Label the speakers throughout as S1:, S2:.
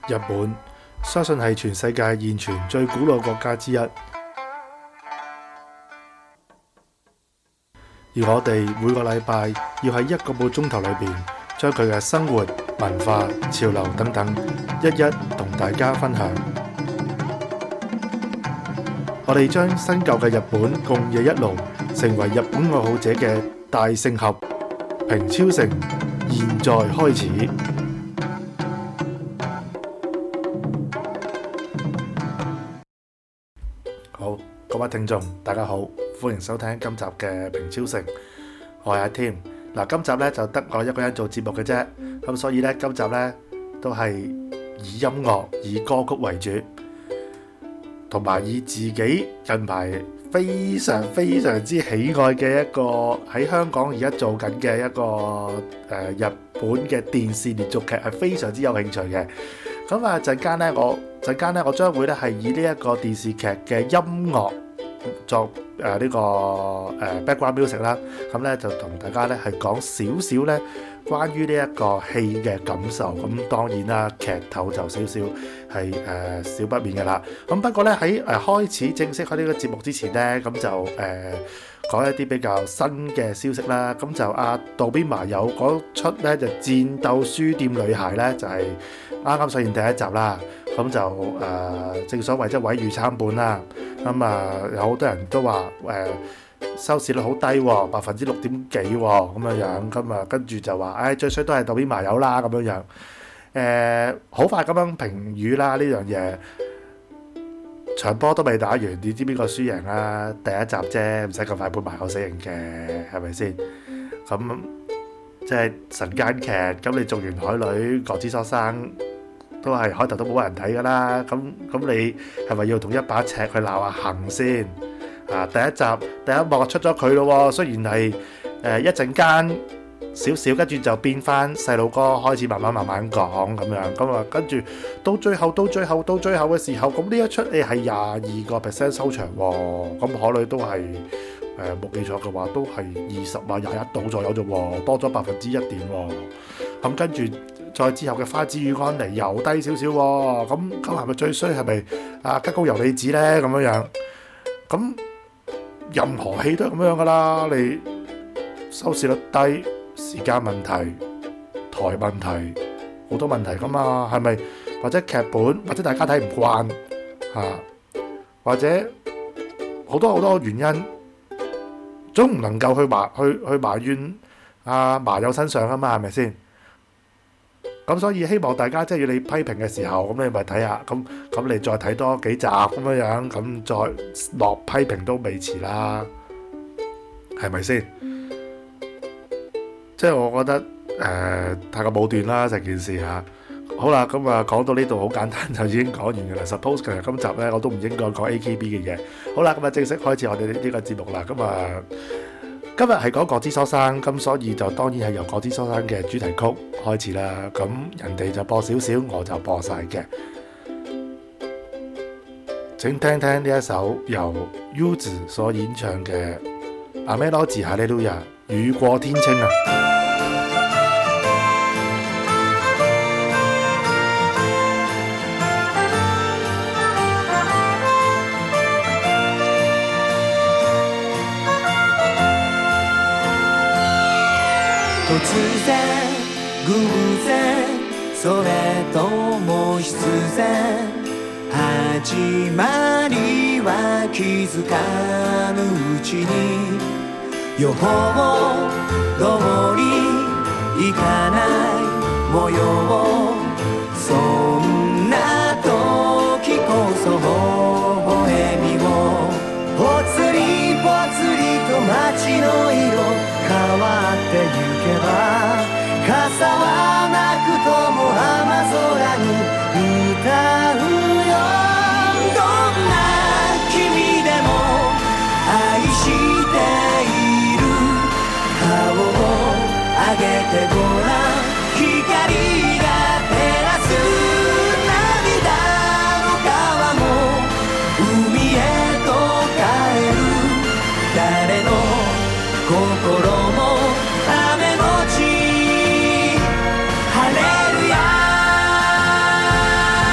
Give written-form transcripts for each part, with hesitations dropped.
S1: 日本相信係全世界現存最古老國家之一，而我哋每個禮拜要喺1個半鐘頭裏邊，將佢嘅生活、文化、潮流等等，一一同大家分享。我哋將新舊嘅日本共冶一爐，成為日本愛好者嘅大聖合。平超城，現在開始。好，各位聽眾，大家好，歡迎收聽今集嘅平超城。我係阿 Tim。嗱，今集咧就得我一個人做節目嘅啫，咁所以咧今集咧都係以音樂、以歌曲為主，同埋以自己近排非常之喜愛嘅一個喺香港而家做緊嘅一個日本嘅電視連續劇，係非常之有興趣嘅。咁啊陣間咧，我將會咧係以呢一個電視劇嘅音樂作呢個background music 啦。咁咧就同大家咧係講少少咧關於呢一個戲嘅感受。咁當然啦，劇透就少少係少不免嘅啦。咁不過咧喺開始正式開呢個節目之前咧，咁就講一啲比較新嘅消息啦。咁就渡邊麻友嗰出咧就戰鬥書店女孩咧就係啱啱上映第一集啦。咁就正所謂即係毀譽參半啦。咁有好多人都話收視率好低喎，6.幾%咁樣。咁跟住就話最衰都係渡邊麻友啦咁樣。好快咁樣評語啦，呢樣嘢場波都未打完，你知邊個輸贏啊？第一集啫，唔使咁快判麻友死刑嘅，係咪先？咁即係神間劇，咁你做完海女、國之所生都係開頭都冇人睇噶啦。咁你係咪要同一把尺去鬧阿恒先？第一集第一幕出咗佢咯，雖然係一陣間少少，跟住就變翻細路哥開始慢慢講咁樣。咁跟住到最後嘅時候，咁呢一出係22% 收場喎。咁海女都係冇記錯嘅話，都係21度左右啫喎，多咗1%喎。咁跟住再之後嘅花之與安妮又低少少喎。咁係咪最衰係咪吉高由里子呢？咁樣咁任何戲都係咁樣噶啦。你收視率低，時間問題、台問題，好多問題噶嘛，係咪？或者劇本，或者大家睇唔慣或者好多原因，總唔能夠去埋怨麻友身上啊嘛，係咪先？咁所以希望大家即係要你批評嘅時候，咁你咪睇下，咁你再睇多幾集咁樣，咁再落批評都未遲啦，係咪先？即係我覺得太過武斷啦成件事嚇。好啦，咁講到呢度好簡單就已經講完嘅啦。Suppose 其實今集咧我都唔應該講 AKB 嘅嘢。好啦，咁正式開始我哋呢個節目啦。今日係講國之所生，咁所以就當然係由國之所生嘅主題曲開始啦。咁人哋就播少少，我就播晒嘅。請聽聽呢一首由 Yuzu 所演唱嘅《雨のち晴れるや》，雨過天青啊！
S2: 突然偶然それとも必然始まりは気づかぬうちに予報通りいかない模様そんな時こそ微笑みをぽつりぽつりと街の色変わってゆけば傘はなくとも雨空に歌うよどんな君でも愛している顔を上げてごらん光が照らす涙の川も海へと帰る誰の心も雨のち晴れるや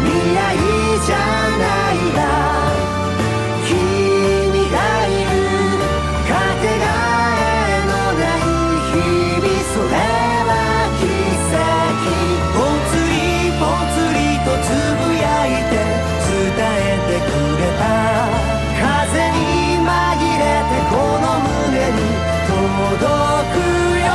S2: 未来じゃないが君がいるかけがえのない日々それは奇跡ぽつりぽつりとつぶやいて伝えてくれた風に紛れてこの胸に届くよ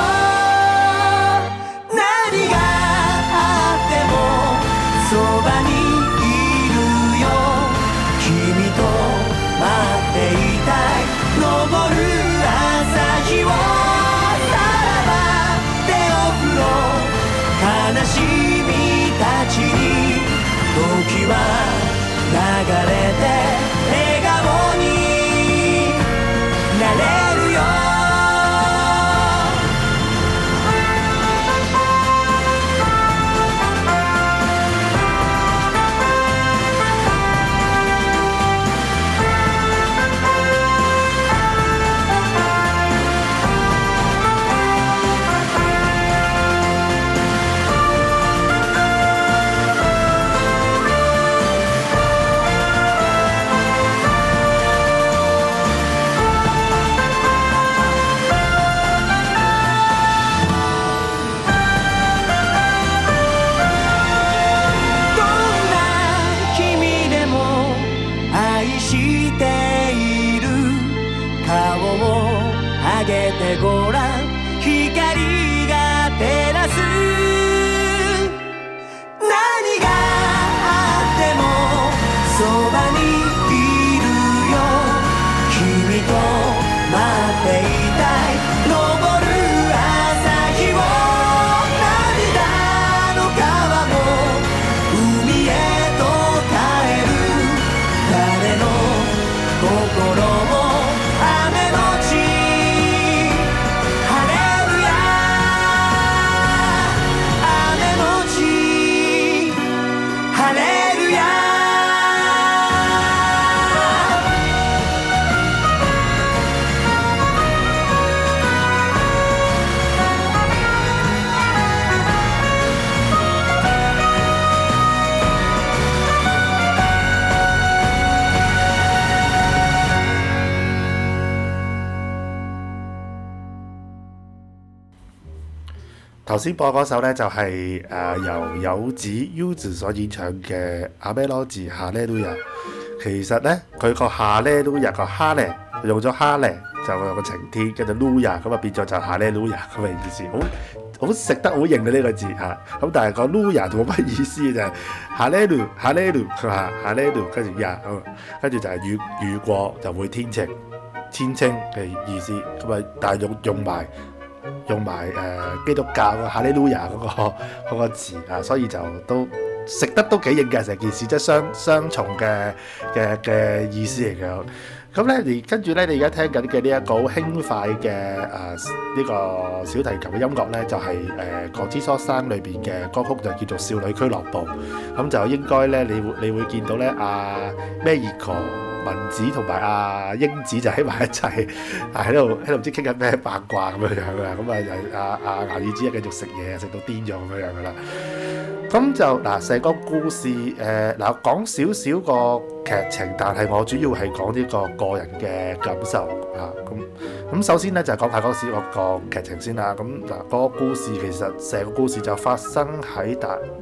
S2: 何があってもそばにいるよ君と待っていたい昇る朝日をさらば手を振ろう悲しみたちに時は流れて笑顔になれるよごらん光が照らす何があってもそばにいるよ君と待っていたい昇る朝日を涙の川も海へと帰る誰の心も雨のち
S1: 頭先播嗰首呢，就係由柚子 U 字所演唱嘅阿咩羅字哈利路亞。其實呢，佢個哈利路亞個哈呢，用咗哈呢，就有個晴天，跟住路亞咁啊變咗就哈利路亞咁嘅意思，好食得好型嘅呢個字嚇。咁但係個路亞冇乜意思就係哈利路哈利路佢話哈利路跟住亞，跟住就係雨過就會天晴嘅意思。咁啊，但係用埋基督教嘅哈利路亞嗰個字啊，所以就都食得都幾型嘅成件事，即係雙重嘅意思嚟嘅。咁咧，跟住咧，你而家聽緊嘅呢一個好輕快嘅呢個小提琴嘅音樂咧，就係《鋼之梭山》裏邊嘅歌曲，就叫做《少女俱樂部》。咁就應該咧，你會見到咧Meiko文子同埋英子就喺埋一齊，喺度唔知傾緊咩八卦咁樣樣噶啦。咁啊牙耳子繼續食嘢，食到癲咗咁樣樣噶啦。咁就成個故事講少少個劇情，但係我主要係講呢個人嘅感受啊。咁首先咧就講下嗰時個劇情先啦。咁個故事其實成個故事就發生喺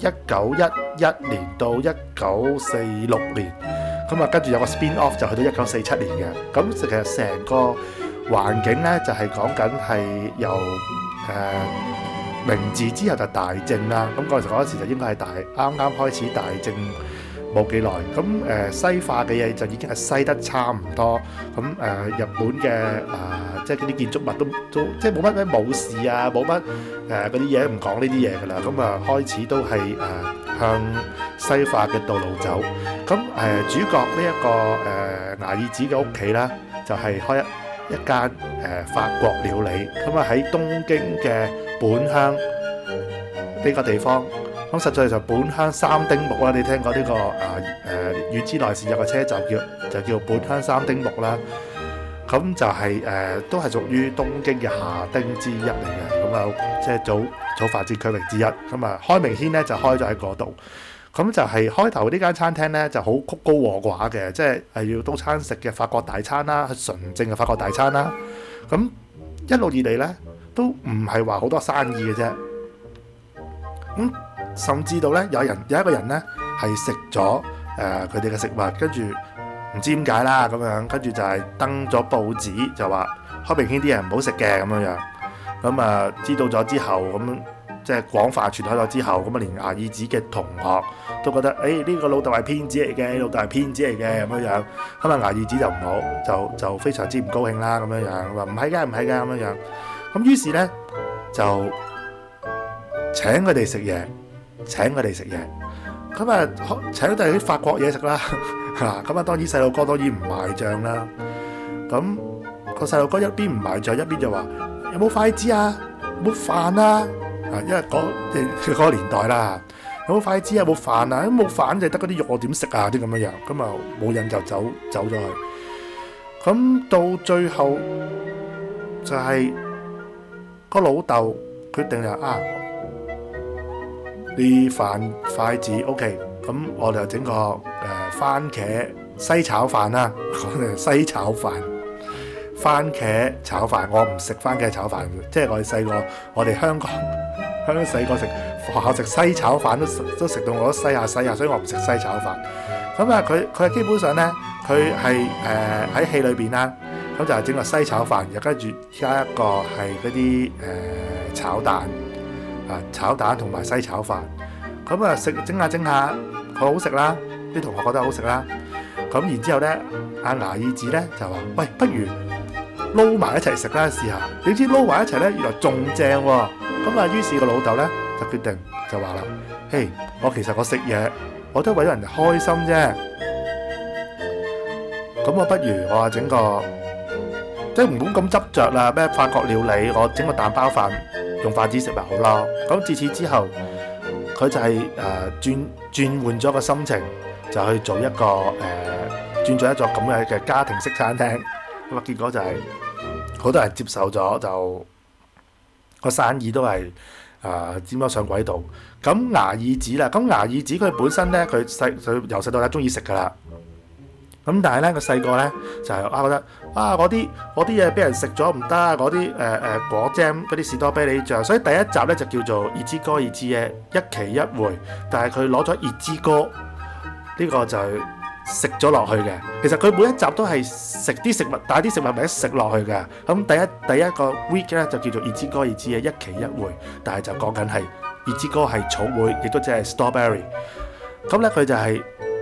S1: 1911年到1946年。咁跟住有個 spin off 就去到1947年嘅。咁其實成個環境咧就係講緊係由明治之後就大正啦。咁嗰時就應該係啱啱開始大正冇幾耐。咁西化嘅嘢就已經係西得差唔多。咁日本嘅即係嗰啲建築物都即係冇乜咩武士啊，冇乜嗰啲嘢唔講呢啲嘢㗎啦。咁開始都係向西化嘅道路走。咁主角呢一個牙耳子嘅屋企啦，就係開一間法國料理。咁喺東京嘅本鄉呢個地方，咁實在就本鄉三丁目啦。你聽過呢個遠之內線有個車站就叫本鄉三丁目啦。咁就係都係屬於東京嘅下町之一嚟嘅。咁即係早發展區域之一。咁開明軒咧就開咗喺嗰度。 咁就係開頭呢間餐廳咧就好曲高和寡嘅，即係要多餐食嘅法國大餐啦，係純正嘅法國大餐啦。咁一路以嚟咧都唔係話好多生意嘅啫。咁甚至到咧有一個人咧係食咗佢哋嘅食物，跟住唔知點解啦咁樣，跟住就係登咗報紙就話開明軒啲嘢唔好食嘅咁樣。咁知道咗之後咁。即係廣泛傳開咗之後，咁啊連牙耳子嘅同學都覺得，呢個老豆係騙子嚟嘅，老豆係騙子嚟嘅咁樣。咁啊牙耳子就唔好，就非常之唔高興啦咁樣。話唔係㗎，唔係㗎咁樣。咁於是咧就請佢哋食嘢，咁啊請佢哋啲法國嘢食啦嚇。咁當然細路哥當然唔賣帳啦。咁個細路哥一邊唔賣帳，一邊就話有冇筷子啊，有冇飯啊？因為嗰個年代啦，有冇筷子啊？冇飯啊？冇飯就得嗰啲肉，我點食啊？啲咁樣，咁啊冇人就走咗去。咁到最後就係個老豆決定啲飯筷子 OK，咁我哋就整個番茄西炒飯啦，西炒飯。番茄炒飯，我唔食番茄炒飯嘅，即係我哋細個，我哋香港細個食學校食西炒飯都食到我都西下，所以我唔食西炒飯。咁佢係基本上咧，佢係喺戲裏邊啦，咁就係整個西炒飯，又跟住加一個係嗰啲炒蛋同埋西炒飯。咁整下，好好食啦，啲同學覺得好食啦。咁然之後咧，阿牙耳子咧就話：喂，不如撈埋一齊食啦，試下。點知撈埋一齊咧，原來仲正喎。咁於是個老豆咧就決定就話啦：嘿，其實我食嘢我都為咗人哋開心啫。咁我不如我整個即係唔好咁執着啦，咩法國料理，我整個蛋包飯用筷子食咪好咯。咁自此之後，佢就係轉換咗個心情，就去做一個轉咗一座咁嘅家庭式餐廳。咁結果就係好多人接受咗，就個生意都係佔咗上軌道。咁牙耳子啦，咁牙耳子佢本身咧，佢由細到大中意食噶啦。咁但係咧，佢細個咧就係覺得我啲嘢俾人食咗唔得，嗰啲果醬嗰啲士多啤梨醬，所以第一集咧就叫做熱之歌熱之夜，一期一會。但係佢攞咗熱之歌呢個就係食咗落去嘅。其實佢每一集都係食啲食物，帶啲食物咪一食落去嘅。咁第一個 week 咧就叫做熱之歌熱之夜，一期一會，但係就講緊係熱之歌係草莓，亦都即係 strawberry。咁咧佢就係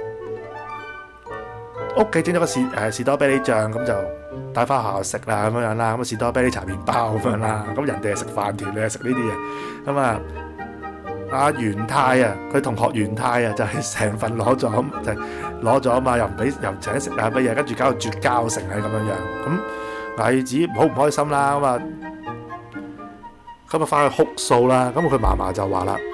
S1: 屋企整咗個士多啤梨醬，咁就帶翻學校食啦咁樣啦。咁士多啤梨搽麵包咁樣啦。咁人哋係食飯團，你係食呢啲嘢。咁阿元泰佢同學元泰就係成份攞咗啊嘛，又唔請食啊乜嘢，跟住搞到絕交成係咁樣。咁牙耳子好唔開心啦。咁翻去哭訴啦。咁佢嫲嫲就話啦：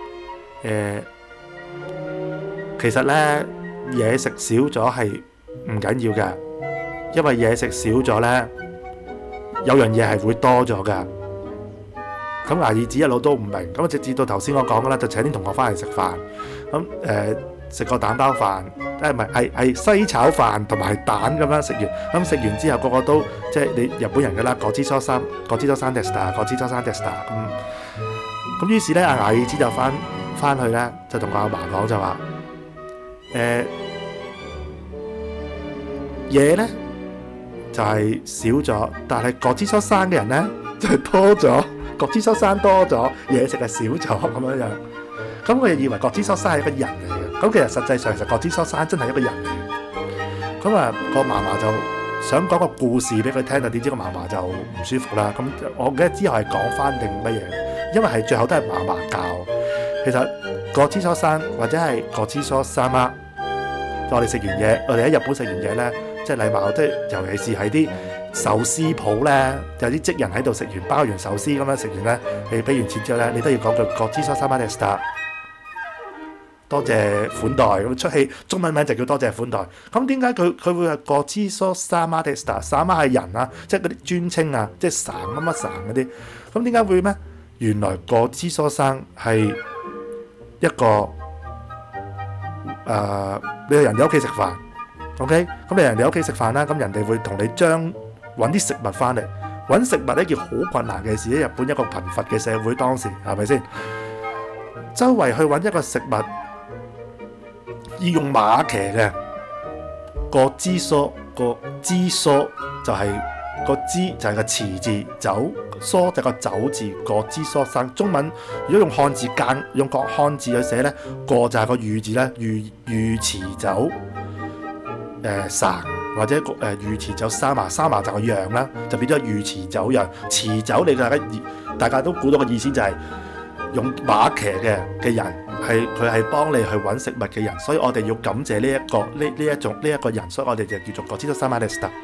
S1: 其實咧嘢食少咗係唔緊要㗎，因為嘢食少咗咧，有樣嘢係會多咗㗎。咁牙耳子一路都唔明，咁直至到頭先我講嘅啦，就請啲同學翻嚟食飯。咁食個蛋包飯，係西炒飯同埋蛋咁樣食完。咁食完之後，個個都即係你日本人㗎啦，ごちそうさんでした咁於是咧，阿牙耳子就翻去咧，就同阿嫲講就話：嘢咧就係少咗，但係ごちそうさん嘅人咧就係多咗。ごちそうさん多咗，嘢食係少咗咁樣。咁佢以為ごちそうさん係一個人嚟嘅，咁其實實際上其實ごちそうさん真係一個人嚟嘅。咁個嫲嫲就想講個故事俾佢聽，但點知個嫲嫲就唔舒服啦。咁我記得之後係講翻定乜嘢，因為係最後都係嫲嫲教。其實ごちそうさん或者係ごちそうさま，我哋食完嘢，我哋喺日本食完嘢咧，即係禮貌，即係尤其是喺啲壽司鋪咧，有啲職人喺度食完包完壽司咁樣食完咧，你俾完錢之後咧，你都要講句ごちそうさまでした，多謝款待。咁出戲中文名就叫多謝款待。咁點解佢會係ごちそうさまでした？さま係人啊，即係嗰啲尊稱啊，即係神乜乜神嗰啲。咁點解會咩？原來ごちそうさん係一個你去人哋屋企食飯 ，OK， 咁你人哋屋企食飯啦，咁人哋會同你揾啲食物翻嚟，揾食物係一件好困難嘅事。喺日本一個貧乏嘅社會，當時係咪先？周圍去揾一個食物，要用馬騎嘅個支梳，個支梳就係個支就係個詞字，走梳就係個走字，個支梳生。中文如果用漢字間，用個漢字去寫咧，個就係個御字咧，御詞走生或者御詞走三麻就係個羊啦，就變咗御詞走羊。詞走你大家都估到個意思就係用馬騎嘅人，佢係幫你去揾食物嘅人，所以我哋要感謝呢一個人，所以我哋就叫做ごちそうさまでした。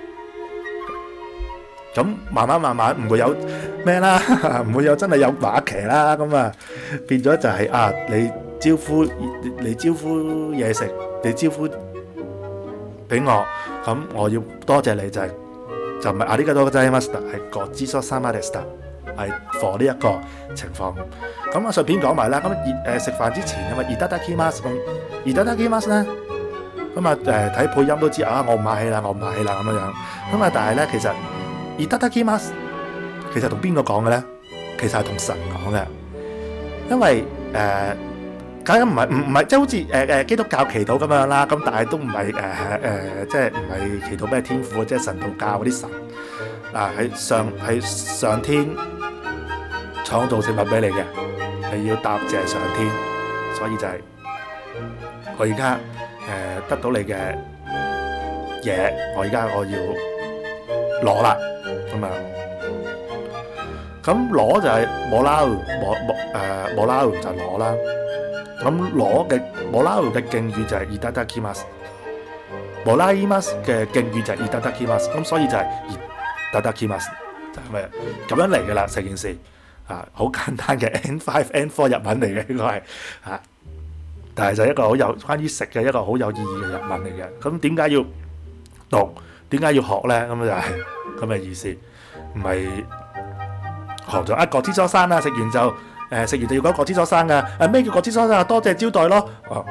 S1: 咁慢慢唔會有咩啦，唔會有真係有馬騎啦，咁啊變咗就係你招呼嘢食，你招呼俾我，咁我要多謝你就唔係ありがとうございました，係ごちそうさまでした，係 for 呢一個情況。咁我順便講埋啦，咁食飯之前啊嘛，いただきます，咁いただきます咧，咁睇配音都知我唔客氣啦咁樣，咁但係咧其實いただきます其實同邊個講嘅咧？其實係同神講嘅，因為梗係唔係即係好似基督教祈禱咁樣啦，咁但係都唔係即係唔係祈禱咩天父，即係神道教嗰啲神係上天創造食物俾你嘅，你要答謝上天，所以就係我而家得到你嘅嘢，我要攞啦咁啊！咁攞就係もらう，もらう就係攞啦。咁攞嘅もらう嘅敬語就係いただきます，もらいます嘅敬語就係いただきます，咁所以就係いただきます，就係咪咁樣嚟嘅啦？成件事好簡單嘅 N5、N4 日文嚟嘅應該係但係就係一個好有關於食嘅一個好有意義嘅日文嚟嘅。咁點解要讀？點解要學咧？咁就係咁嘅意思，唔係學咗ごちそうさん啦，食完就要講ごちそうさん噶。咩叫ごちそうさん？多謝招待咯。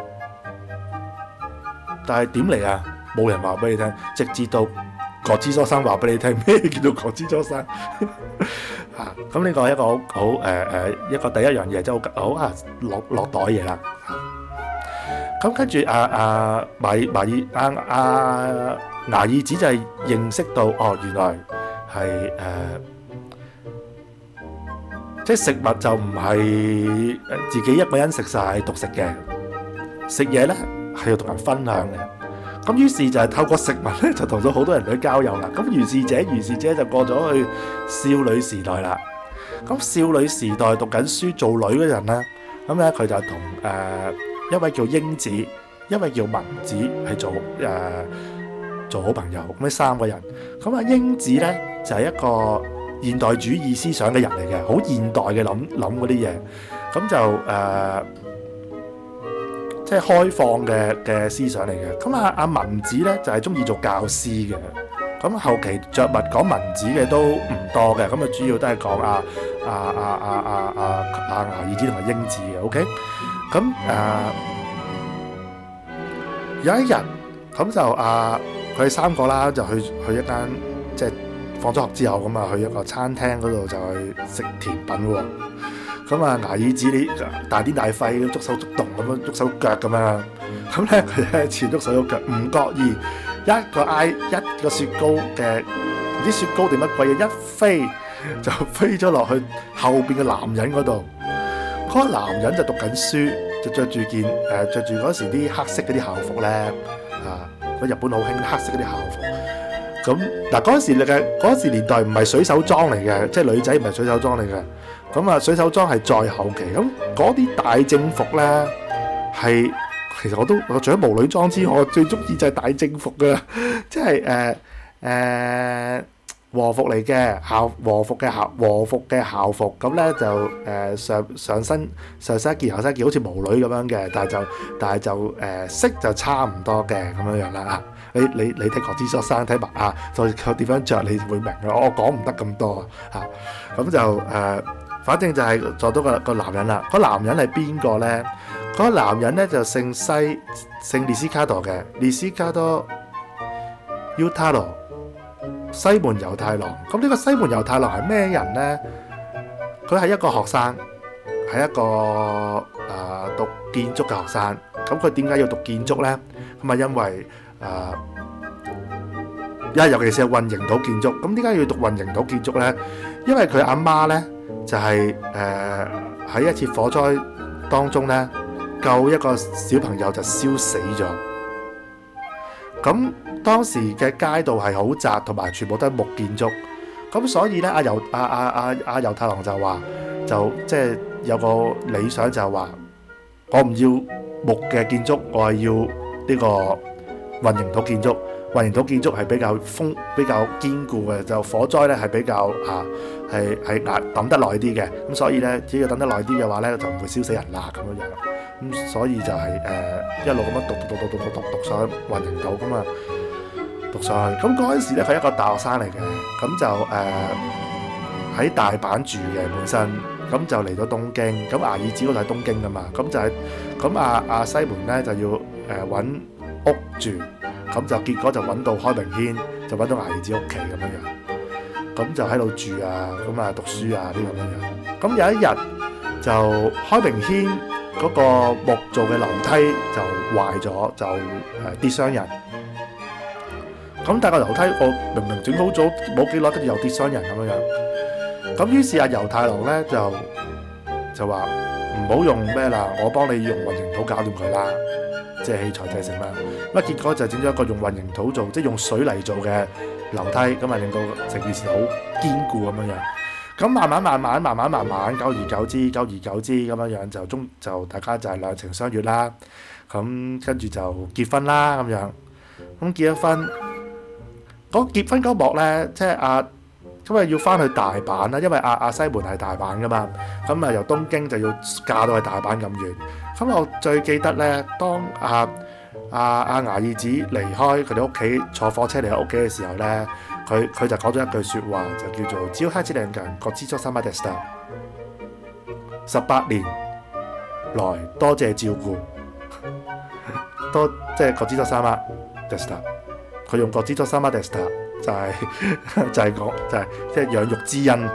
S1: 但係點嚟啊？冇人話俾你聽，直至到ごちそうさん話俾你聽咩叫做ごちそうさん。咁呢個係一個好一個第一樣嘢，即係好落袋嘢啦。咁跟住牙耳子就係認識到原來係即係食物就唔係自己一個人食晒獨食嘅，食嘢咧係要同人分享嘅。咁於是就係透過食物咧，就同咗好多人去交友啦。咁如是者就過咗去少女時代啦。咁少女時代讀緊書做女嗰人咧，咁咧佢就同一位叫英子，一位叫文子係做好朋友。咁呢三個人，咁英子咧就係一個現代主義思想嘅人嚟嘅，好現代嘅諗嗰啲嘢，咁就即係開放嘅思想嚟嘅。咁阿文子咧就係中意做教師嘅。咁後期着物講文子嘅都唔多嘅，咁主要都係講牙耳子同埋英子嘅。OK， 咁有一日咁就佢哋三個啦，就去一間即係放咗學之後咁去一個餐廳嗰度就去食甜品喎。咁牙耳子你大癲大肺捉手捉動咁樣捉手腳咁樣，咁咧佢咧前捉手喐腳，唔覺意一個雪糕嘅唔知雪糕定乜鬼嘢，一飛就飛咗落去後邊嘅男人嗰度。嗰個男人就讀緊書，就着住嗰時啲黑色嗰啲校服咧，日本好興黑色嗰啲校服。咁嗱嗰時年代唔係水手裝嚟嘅，即係女仔唔係水手裝嚟嘅。咁水手裝係再後期。咁嗰啲大正服咧係。其實我除咗巫女裝之外，我最中意就係大正服噶，即係和服嚟嘅和服嘅校服，咁咧就上身一件下身一件好似巫女咁樣嘅，但係就色就差唔多嘅咁樣樣啦。你睇各資學生睇埋再點樣着你會明嘅，我講唔得咁多咁就反正就係撞到個男人啦。個男人係邊個呢？嗰個男人呢就姓列斯卡多嘅，列斯卡多 Utaro 西門猶太郎。咁呢個西門猶太郎係咩人呢？佢係一個學生，係一個讀建築嘅學生。咁佢點解要讀建築呢？咁啊因為尤其是係混凝土建築。咁點解要讀混凝土建築呢？因為佢阿媽呢就係喺一次火災當中呢救一個小朋友就燒死咗。咁當時嘅街道係好窄，同埋全部都係木建築。咁所以呢，阿猶太郎就話，就即係有個理想就係話，我唔要木嘅建築，我係要呢個混凝土建築。混凝土建築係比較堅固嘅，就火災咧係比較係等得耐啲嘅。咁所以咧，只要等得耐啲嘅話咧，就唔會燒死人啦咁樣樣。咁所以就係一路咁樣讀上去混凝土咁啊，讀上去。咁嗰陣時咧，佢係一個大學生嚟嘅，咁就喺大阪住嘅本身，咁就嚟到東京。咁牙爾子嗰度係東京噶嘛，咁就係咁阿西門咧就要揾屋住。咁就結果就揾到開明軒，就揾到牙爾子屋企咁樣樣，咁就喺度住啊，咁啊讀書啊啲咁樣樣。咁有一日就開明軒嗰個木做嘅樓梯就壞咗，就跌傷人。咁但係個樓梯我明明整好咗冇幾耐，跟住又跌傷人咁樣樣。咁於是阿猶太郎咧就話唔好用咩啦，我幫你用混凝土搞掂佢啦。即係器材製成啦，咁結果就整咗一個用混凝土做，即係用水泥做嘅樓梯，咁啊令到成件事好堅固咁樣樣。咁慢慢，久而久之咁樣樣就大家就係兩情相悅啦。咁跟住就結婚啦咁樣。咁結咗婚，結婚嗰幕咧，即係咁啊要翻去大阪啦，因為阿西門係大阪噶嘛。咁啊由東京就要嫁到去大阪咁遠。咁我最記得咧，當阿牙爾子離開佢哋屋企，坐火車離開屋企嘅時候咧，佢就講咗一句説話，就叫做18年間ごちそうさまでした。18年來多謝照顧，即係ごちそうさまでした。佢用ごちそうさまでした就係講即係養育之恩。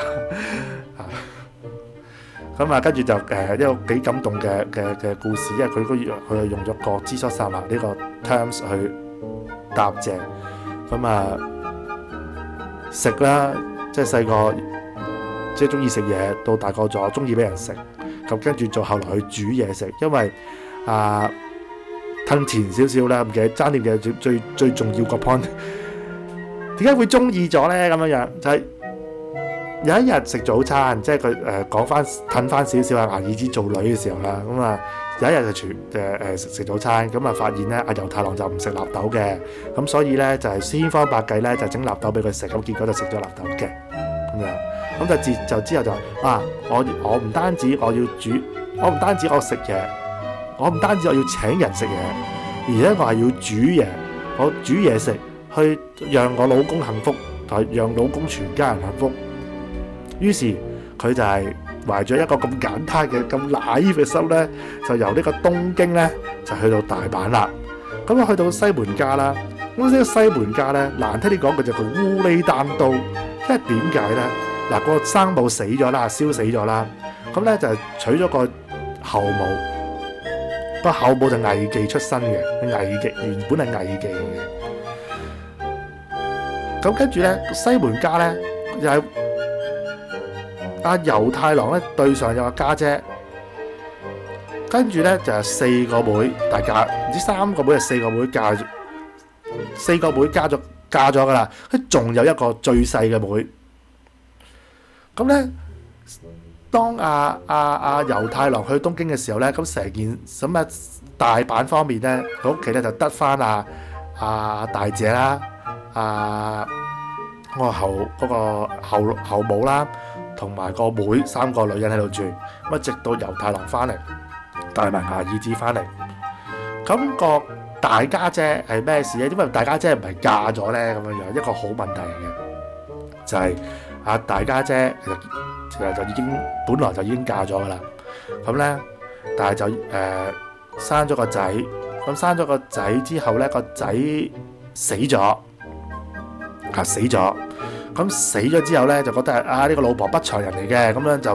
S1: 咁啊，跟住就一個幾感動嘅故事，因為佢係用咗個知所殺呢個 terms 去答謝。咁啊食啦，即係細個即係中意食嘢，到大個咗中意俾人食。咁跟住就後來去煮嘢食，因為褪前少少啦，唔記得爭點嘅最重要個 point。點解會中意咗咧？咁樣樣就係。有一日食早餐，即係佢講翻褪翻少少阿牙爾子做女嘅時候啦，咁啊有一日就食早餐，咁啊發現咧阿猶太郎就唔食納豆嘅，咁所以咧就係千方百計咧就整納豆俾佢食，咁結果就食咗納豆嘅咁樣，咁就之後就我唔單止我要煮，我唔單止我食嘢，我唔單止我要請人食嘢，而且我係要煮嘢，我煮嘢食去讓我老公幸福，同埋讓老公全家人幸福。於是佢就係懷咗一個咁簡單嘅咁 naive 嘅心咧，就由呢個東京咧就去到大阪啦。咁啊去到西門家啦，咁呢個西門家咧難聽啲講，佢就叫烏哩單刀，因為點解咧？嗱，個生母死咗啦，燒死咗啦，咁咧就娶咗個後母，個後母就藝妓出身嘅，原本係藝妓嘅。咁跟住咧西門家咧又係。阿猶太郎咧對上有個家姐，跟住咧就係4個妹，大家唔知3個妹係4個妹4個妹嫁咗噶啦，佢仲有一個最細嘅妹。咁咧，當阿猶太郎去東京嘅時候咧，咁成件咁啊大阪方面咧，佢屋企咧就得翻阿大姐啦，嗰個後母啦。同埋個妹3個女人喺度住，咁直到猶太郎翻嚟，帶埋牙爾子翻嚟。咁個大家姐係咩事咧？因為大家姐唔係嫁咗咧咁樣樣，一個好問題嚟嘅，就係大家姐其實就已經本來就已經嫁咗噶啦，咁咧但係就生咗個仔，咁生咗個仔之後咧個仔死咗，死咗，咁死咗之後咧就覺得呢個老婆不才人嚟嘅，咁樣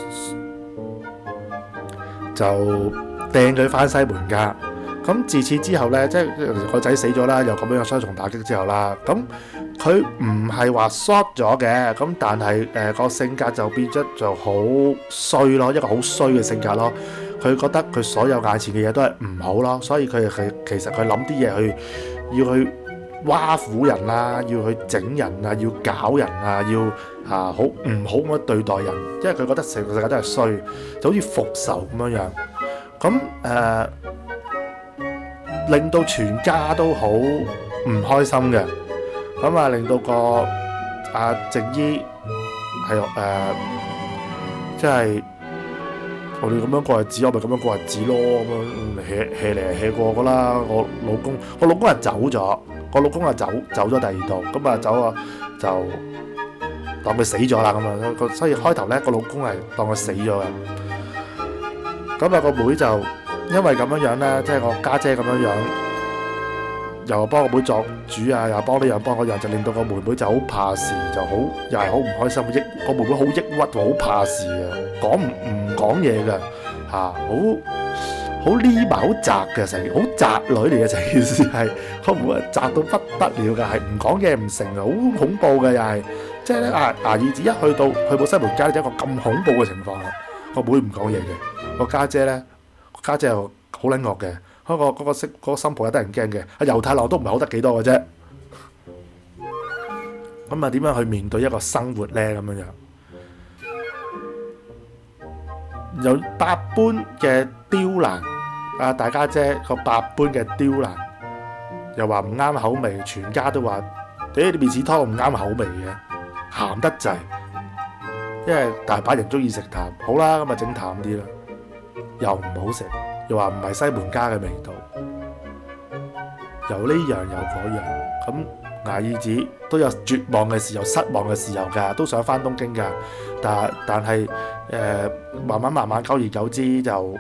S1: 就掟佢翻西門家。咁自此之後咧，即係個仔死咗啦，又咁樣雙重打擊之後啦，咁佢唔係話 short 咗嘅，咁但係個性格就變咗就好衰咯，一個好衰嘅性格咯。佢覺得佢所有眼前嘅嘢都係唔好咯，所以佢其實佢諗啲嘢要去挖苦人啊，要去整人啊，要搞人啊，要好唔好咁樣對待人，因為佢覺得成個世界都係衰，就好似復仇咁樣樣。咁令到全家都好唔開心嘅，咁令到個靜姨係即係我哋咁樣過日子，我咪咁樣過日子咯，咁樣 hea 嚟 hea 過噶啦。我老公係走咗，我老公係走咗第二度，咁走就當佢死咗啦咁樣。所以開頭咧個老公係當佢死咗嘅，咁個妹就因為咁樣樣咧，即係個家姐咁樣樣，又幫個妹作主啊，又幫呢樣幫嗰樣，就令到個妹妹就好怕事，就好又係好唔開心，個妹妹好抑鬱，好怕事嘅，唔講嘢嘅好呢埋好宅嘅，成好宅女嚟嘅，成件事係個妹妹宅到不得了嘅，係唔講嘢唔成嘅，好恐怖嘅又係，即係咧牙二子一去到西門街就一個咁恐怖嘅情況啦，個妹唔講嘢嘅，個家姐咧。家姐又好撚惡嘅，嗰個新抱有得人驚嘅，猶太郎都唔係好得幾多嘅啫。咁點樣去面對一個生活咧？咁樣有百般嘅刁難，大家姐個百般嘅刁難，又話唔啱口味，全家都話你麵豉湯唔啱口味嘅，鹹得滯，因為大把人中意食淡，好啦，咁整淡啲啦。又唔好食，又話唔係西門家嘅味道，又呢樣又嗰樣，咁牙二子都有絕望嘅時候、失望嘅時候㗎，都想返東京㗎，但係慢慢久而久之就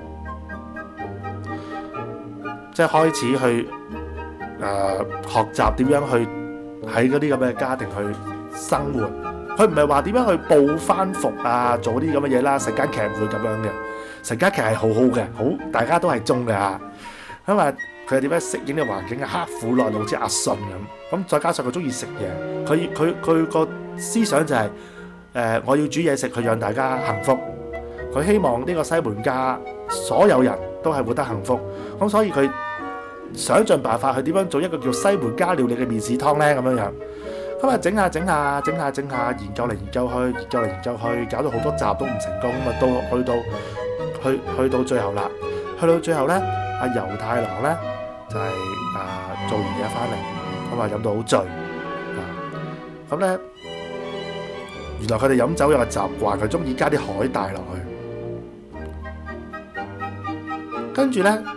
S1: 即係開始去學習點樣去喺嗰啲咁嘅家庭去生活。佢唔係話點樣去報翻服啊，做啲咁嘅嘢啦，晨間劇唔會咁樣嘅。晨間劇係好好嘅，好大家都係中嘅嚇。咁佢係點樣適應呢個環境啊？刻苦耐勞，好似阿信咁。再加上佢中意食嘢，佢個思想就係我要煮嘢食去讓大家幸福。佢希望呢個西門家所有人都係活得幸福。咁所以佢想盡辦法去點樣做一個叫西門家料理嘅麵豉湯咧，咁樣樣。咁整下，研究嚟研究去，搞到好多集都唔成功。去到最後啦，咧，阿猶太郎咧就係做完嘢翻嚟，飲到好醉咁咧，原來佢哋飲酒有個習慣，佢中意加啲海帶落去，跟住咧。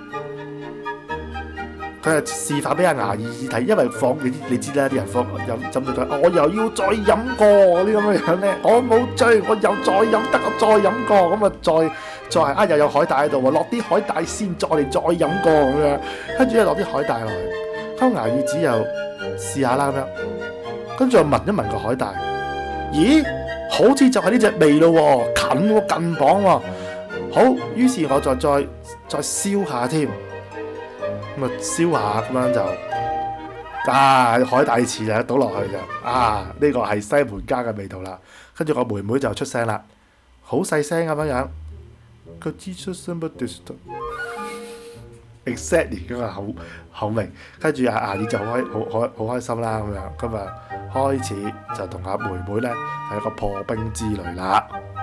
S1: 佢係示範俾阿牙二子睇，因為你知啦，啲人放飲浸咗我又要再飲過啲咁嘅樣咧，我冇醉，我又再飲得，我再飲過，咁再又有海帶喺度喎，落啲海帶先，再飲過咁樣，跟住又落啲海帶落去，咁牙二子又試下啦咁樣，跟住又聞一聞個海帶，咦，好似就係呢隻味咯喎，近磅喎，好，於是我再燒下添。咁燒下咁樣就海帶翅啊倒落去就呢個係西門家嘅味道啦。跟住個妹妹就出聲啦，好細聲咁樣佢支出聲不 exactly 嗰個口味。跟住阿姨就好開心啦咁樣，咁開始就同阿妹妹咧係一個破冰之旅啦。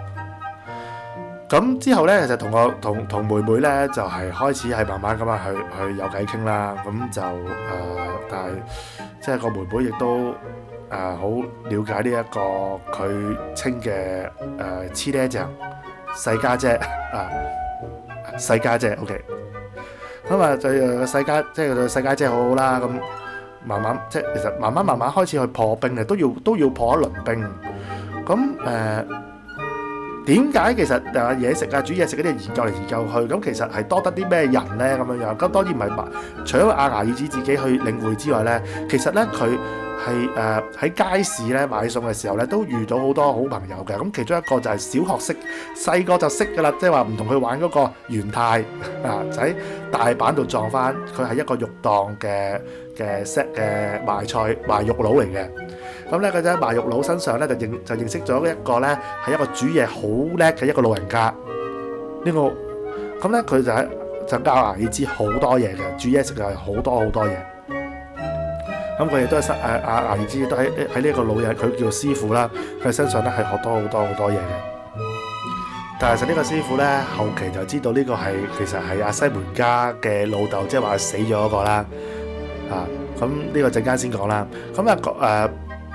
S1: 咁之後咧，其實同妹妹咧就係開始係慢慢咁去有偈傾啦。咁就但係即係個妹妹亦都好了解呢一個佢稱嘅黐爹醬細家姐細家姐 OK。咁就細家即係細家姐好好啦。咁慢慢即係其實慢慢開始去破冰嘅，都要破一輪冰。 咁點解其實嘢食啊、煮嘢食嗰啲研究嚟研究去，咁其實係多得啲咩人咧咁樣樣？咁當然唔係除咗阿牙爾子自己去領會之外咧，其實咧佢係喺街市咧買餸嘅時候咧，都遇到好多好朋友嘅。咁其中一個就係小學識，細個就識㗎啦，即係話唔同佢玩嗰個元太就喺大阪度撞翻，佢係一個肉檔嘅 set 嘅賣肉佬嚟嘅。咁咧佢喺賣肉佬身上咧就認識咗一個咧係一個煮嘢好叻嘅一個老人家。咁咧佢就教牙爾子好多嘢嘅，煮嘢食係好多嘢。咁佢亦都係阿爾子亦都喺呢個老人，佢叫師傅啦，佢身上咧係學到好多嘢嘅。但係實呢個師傅咧後期就知道呢個其實係阿西門家嘅老豆，即係話死咗嗰個啦。咁呢個陣間先講啦。咁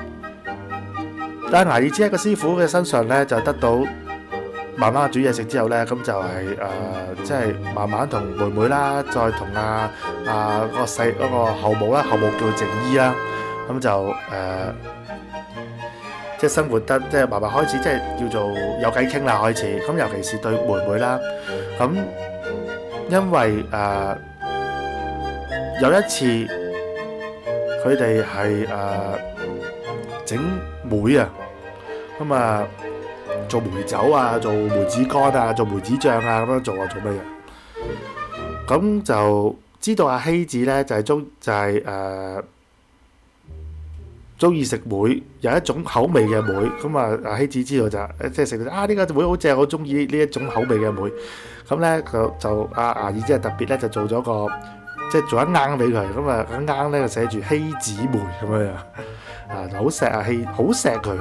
S1: 但係牙爾子喺個師傅嘅身上咧就得到慢慢煮嘢食之後咧，咁就係即係慢慢同妹妹啦，再同嗰個後母啦，後母叫靜姨啦，咁就即係生活得即係慢慢開始即係叫做有偈傾啦開始。咁尤其是對妹妹啦，咁因為有一次佢哋係整梅啊，咁做梅酒啊，做梅子乾啊，做梅子醬啊，咁樣做咩嘢？咁就知道阿希子咧就係中意食梅，有一種口味嘅梅。咁阿希子知道即係食到呢個梅好正，好中意呢一種口味嘅梅。咁咧就阿牙爾子係特別咧就做咗個即係做一罌俾佢。咁一罌咧就寫住希子梅咁樣就好錫好錫佢。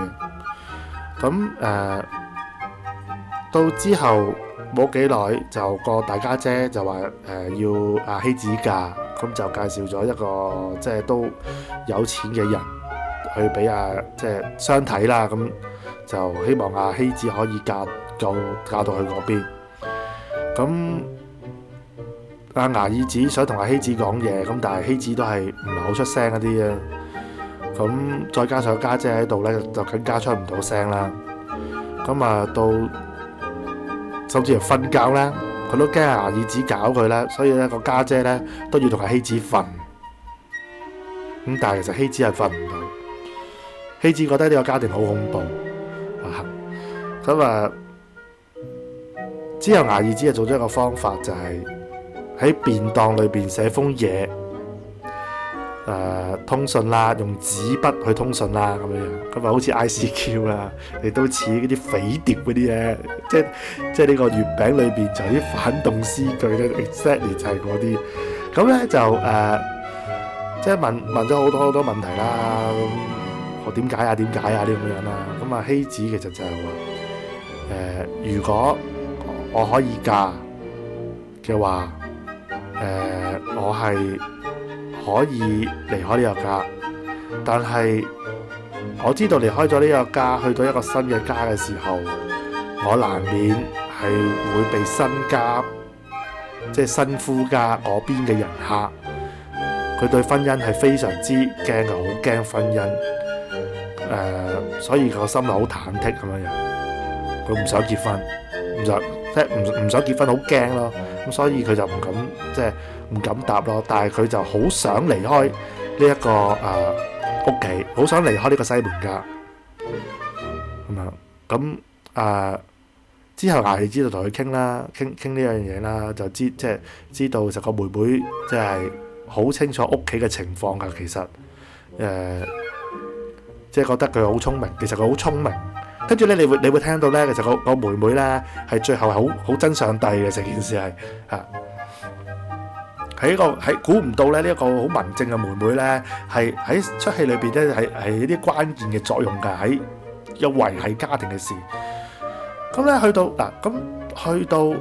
S1: 咁到之後冇幾耐，就個大家姐就話要阿希子嫁，咁就介紹咗一個即係都有錢嘅人去俾即係相睇啦。咁就希望阿希子可以嫁到去嗰邊。咁阿牙爾子想同阿希子講嘢，咁但係希子都係唔係好出聲嗰啲嘅。咁再加上家姐喺度咧，就更加出唔到聲啦。咁到甚至乎瞓覺咧，佢都驚阿牙爾子搞佢啦，所以咧個家姐咧都要同阿希子瞓。咁但係其實希子係瞓唔到，希子覺得呢個家庭好恐怖。咁之後牙爾子就做咗一個方法，就係喺便當裏邊寫封嘢。通訊啦，用紙筆去通訊啦，咁樣咁好似 ICQ 啦，亦都似嗰啲匪諜嗰啲咧，即係呢個月餅裏邊就啲反動詩句咧 ，exactly 就係嗰啲。咁咧就即係問咗好多問題啦。咁點解啊？呢咁樣啦。咁希子其實就係話如果我可以嫁嘅話，我係可以離開呢個家，但係我知道離開咗呢個家，去到一個新嘅家嘅時候，我難免係會被新家，即係新夫家嗰邊嘅人嚇。佢對婚姻係非常之驚嘅，好驚婚姻。所以個心係好忐忑咁樣樣，佢唔想結婚，唔想結婚，好驚咯。咁所以佢就唔敢答咯。但係佢就好想離開呢一個屋企，好想離開呢個西門家咁之後牙爾子就同佢傾啦，傾呢樣嘢啦，就知道就個妹妹即係好清楚屋企嘅情況㗎。其實即係覺得佢好聰明，其實佢好聰明。跟住咧，你會聽到咧，其實個妹妹咧係最後係好真上帝嘅，成件事係喺估唔到咧，呢一個好文靜嘅妹妹咧，係喺出戲裏邊咧係一啲關鍵嘅作用㗎，喺有維繫家庭嘅事。咁咧去到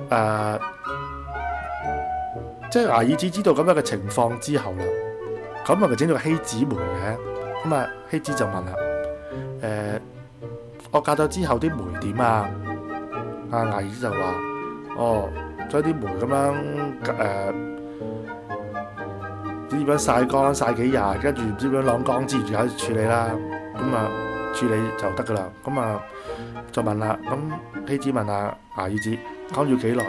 S1: 即係牙爾子知道咁樣嘅情況之後啦，咁咪整咗個希子梅嘅。咁希子就問啦，我嫁咗之後啲梅點啊？牙爾子就話，將啲梅咁樣點樣曬乾曬幾日，跟住點樣晾乾之餘就處理啦。咁處理就得噶啦。咁就問啦，咁希子問阿牙耳子講要幾耐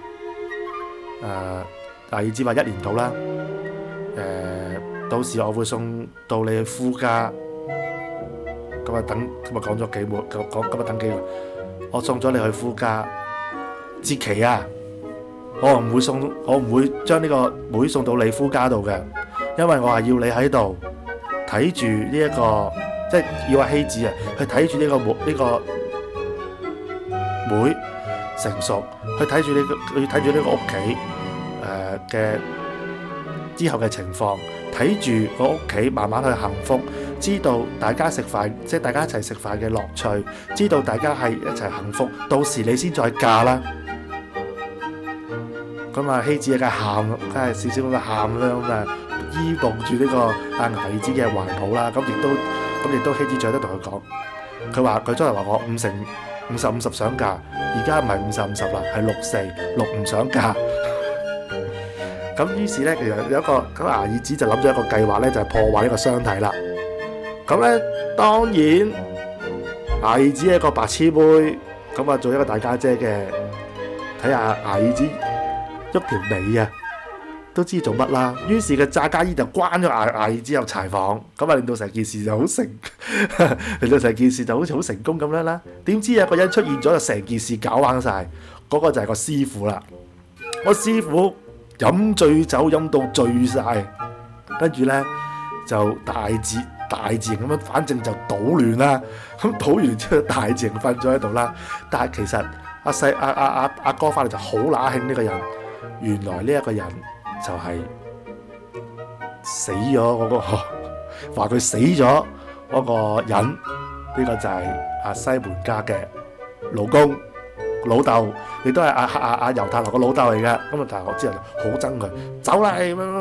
S1: 啊？牙耳子話1年到啦。到時我會送到你去夫家。咁啊講咗幾末，咁啊等幾耐？我送咗你去夫家。節期啊，我唔會將呢個妹送到你夫家度嘅，因為我係要你喺度睇住呢一個，即係要阿希子啊，去睇住呢個妹成熟，去睇住呢個屋企嘅之後嘅情況，睇住個屋企慢慢去幸福，知道大家食飯，即係大家一齊食飯嘅樂趣，知道大家係一齊幸福，到時你先再嫁啦。咁啊，希子梗係喊，梗係少少咁嘅喊啦，咁啊依傍住呢個阿牙耳子嘅懷抱啦，咁亦都希子長得同佢講，佢話佢初頭話我50想嫁，而家唔係50啦，係6唔想嫁。咁於是咧，其實有一個咁牙耳子就諗咗一個計劃咧，就係破壞呢個相睇啦。咁咧當然牙耳子係一個白痴妹，咁啊做一個大家姐嘅，睇下牙耳子喐條尾啊，都知做乜啦。於是嘅詐假意就關咗牙耳子入柴房，咁啊令到成件事就好令到成件事就好似好成功咁樣啦。點知有個人出現咗，就成件事搞彎晒。嗰個就係個師傅啦。個師傅飲醉酒飲到醉晒，跟住咧就大自然咁樣，反正就搗亂啦。咁搗完之後，大自然瞓咗喺度啦。但係其實阿哥翻嚟就好乸興呢個人。原來呢一個人就係死咗嗰個，話佢死咗嗰個人，呢個就係阿西門家嘅老公老豆，亦都係阿猶太郎個老豆嚟嘅。咁啊，但係我之後好憎佢，走啦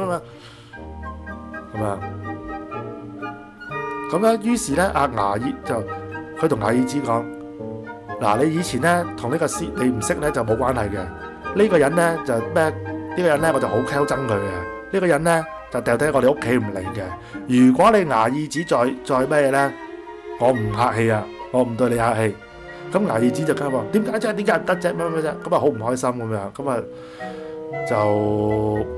S1: 咁樣。於是咧，阿牙耳就佢同牙耳子講：嗱，你以前咧同呢個師你唔識咧就冇關係嘅。呢個人咧就咩？呢個人咧我就好憎佢嘅。呢個人咧就掉低我哋屋企唔嚟嘅。如果你牙耳子再咩咧，我唔客氣啊，我唔對你客氣。咁牙耳子就梗係話：點解啫？點解唔得啫？乜啫？咁啊好唔開心咁樣，咁啊就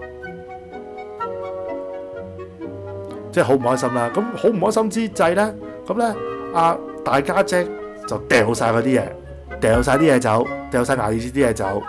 S1: 即係好唔開心啦。咁好唔開心之際咧，咁咧阿大家姐就掉晒嗰啲嘢，掉晒啲嘢走，掉晒牙耳子啲嘢走。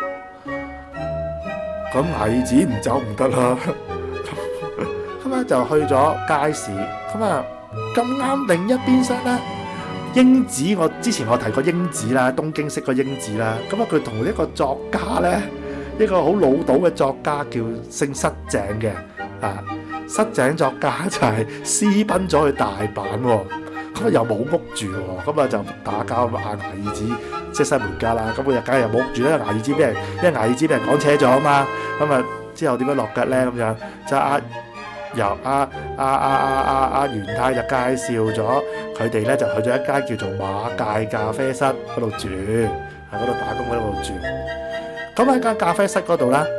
S1: 咁牙耳子唔走唔得啦，咁咧就去咗街市。咁啊咁啱另一邊廂咧，英子我之前提過英子啦，東京識個英子啦。咁啊佢同一個作家咧，一個好老土嘅作家叫姓失井嘅啊，失井作家就係私奔咗去大阪喎。咁啊又冇屋住喎，咁啊就打交牙耳子即係西門家啦。咁佢日梗係又冇屋住啦，因為牙耳子俾人趕車咗啊嘛。咁啊之後點樣落腳咧？咁樣就由阿元太就介紹咗佢哋咧，就去咗一間叫做馬介咖啡室嗰度住，喺嗰度打工喺度住。咁喺間咖啡室嗰度啦。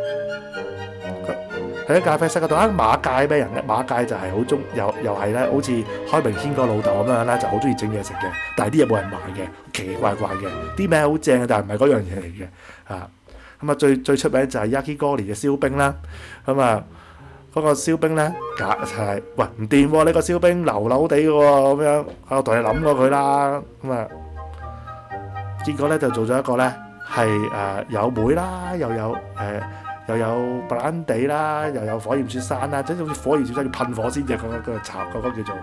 S1: 喺咖啡室嗰度啊，馬介咩人咧？馬介就係好中又係咧，好似開明軒個老豆咁樣啦，就好中意整嘢食嘅。但係啲嘢冇人買嘅，奇奇怪怪嘅，啲名好正，但係唔係嗰樣嘢嚟嘅嚇。咁啊最出名就係 Yakitori 嘅燒冰啦。咁啊嗰個燒冰咧假係喂唔掂喎，呢個燒冰流地嘅喎，咁樣我同你諗過佢啦。咁啊結果咧就做咗一個咧係有梅啦，又有白蘭地啦，又有火焰雪山啦，即係好似火焰雪山要噴火先嘅嗰個炒嗰個叫做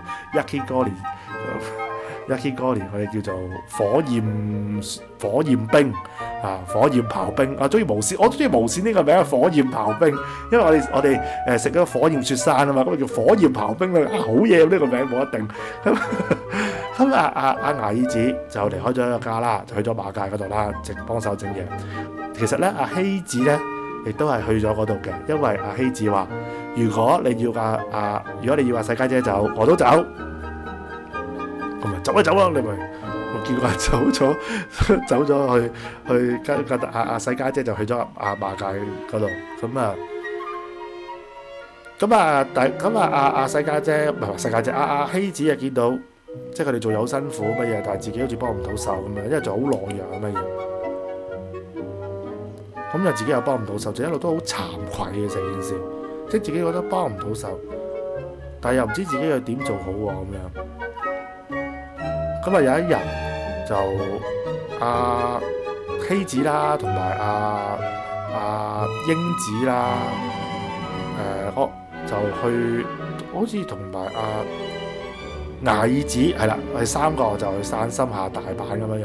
S1: Yakitori，我哋叫做火焰冰啊，火焰刨冰啊，中意無線，我都中意無線呢個名火焰刨冰，因為我哋食嗰個火焰雪山啊嘛，咁叫火焰刨冰啦，好嘢呢個名冇一定咁阿牙耳子就離開咗一個家啦，就去咗馬介嗰度啦，幫手整嘢。其實咧阿希子咧。亦都係去咗嗰度嘅，因為阿希子話：如果你要阿世家姐走，我都走。咁咪走啦，你咪我見過走咗去跟阿世家姐就去咗阿馬介嗰度。咁啊世家姐唔係世家姐，阿希子就見到即係佢哋做嘢好辛苦乜嘢，但係自己好似幫唔到手咁樣，因為就好懦弱乜嘢。咁就自己又幫唔到手，就一路都好慚愧嘅成件事，即係自己覺得幫唔到手，但係又唔知自己要點做好喎咁樣。咁啊有一日就阿希子啦，同埋阿英子啦，我就去好似同埋牙耳子係啦，我哋3個就去散心下大阪咁樣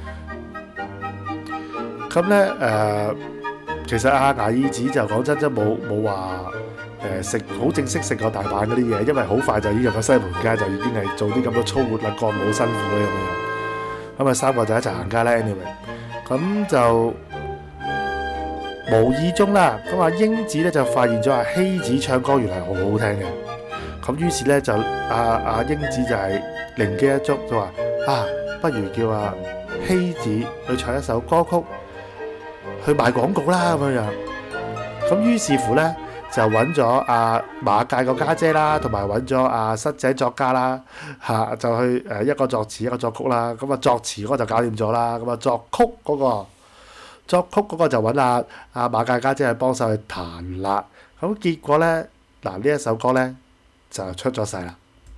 S1: 樣。咁咧其實牙耳子就講真冇話食好正式食過大阪嗰啲嘢，因為好快就已經入咗西門街，就已經係做啲咁多粗活啦，幹好辛苦嘅咁樣。咁啊3個就一齊行街啦 anyway， 咁就無意中啦，咁阿英子咧就發現咗阿希子唱歌原來好好聽嘅，咁於是咧就阿英子就係靈機一觸，就話不如叫阿希子去唱一首歌曲去賣廣告啦咁樣。咁於是乎咧就揾咗阿馬介個家姐啦，同埋揾咗阿室井作家啦就去一個作詞一個作曲啦。咁啊作詞嗰個就搞掂咗啦，咁啊作曲嗰個就揾阿馬介家姐去幫手去彈啦。咁結果咧呢一首歌咧就出咗世啦。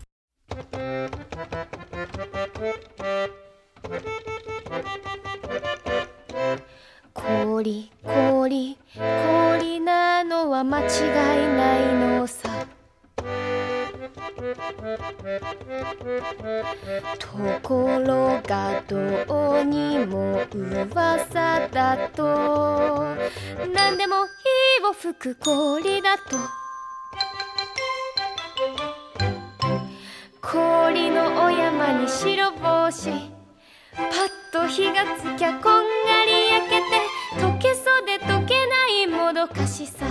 S3: 氷なのは間違いないのさ。ところがどうにも噂だと、何でも火を吹く氷だと、氷のお山に白帽子、パッと火がつきゃこんがり焼けて、溶けそうで溶けないもどかしさ。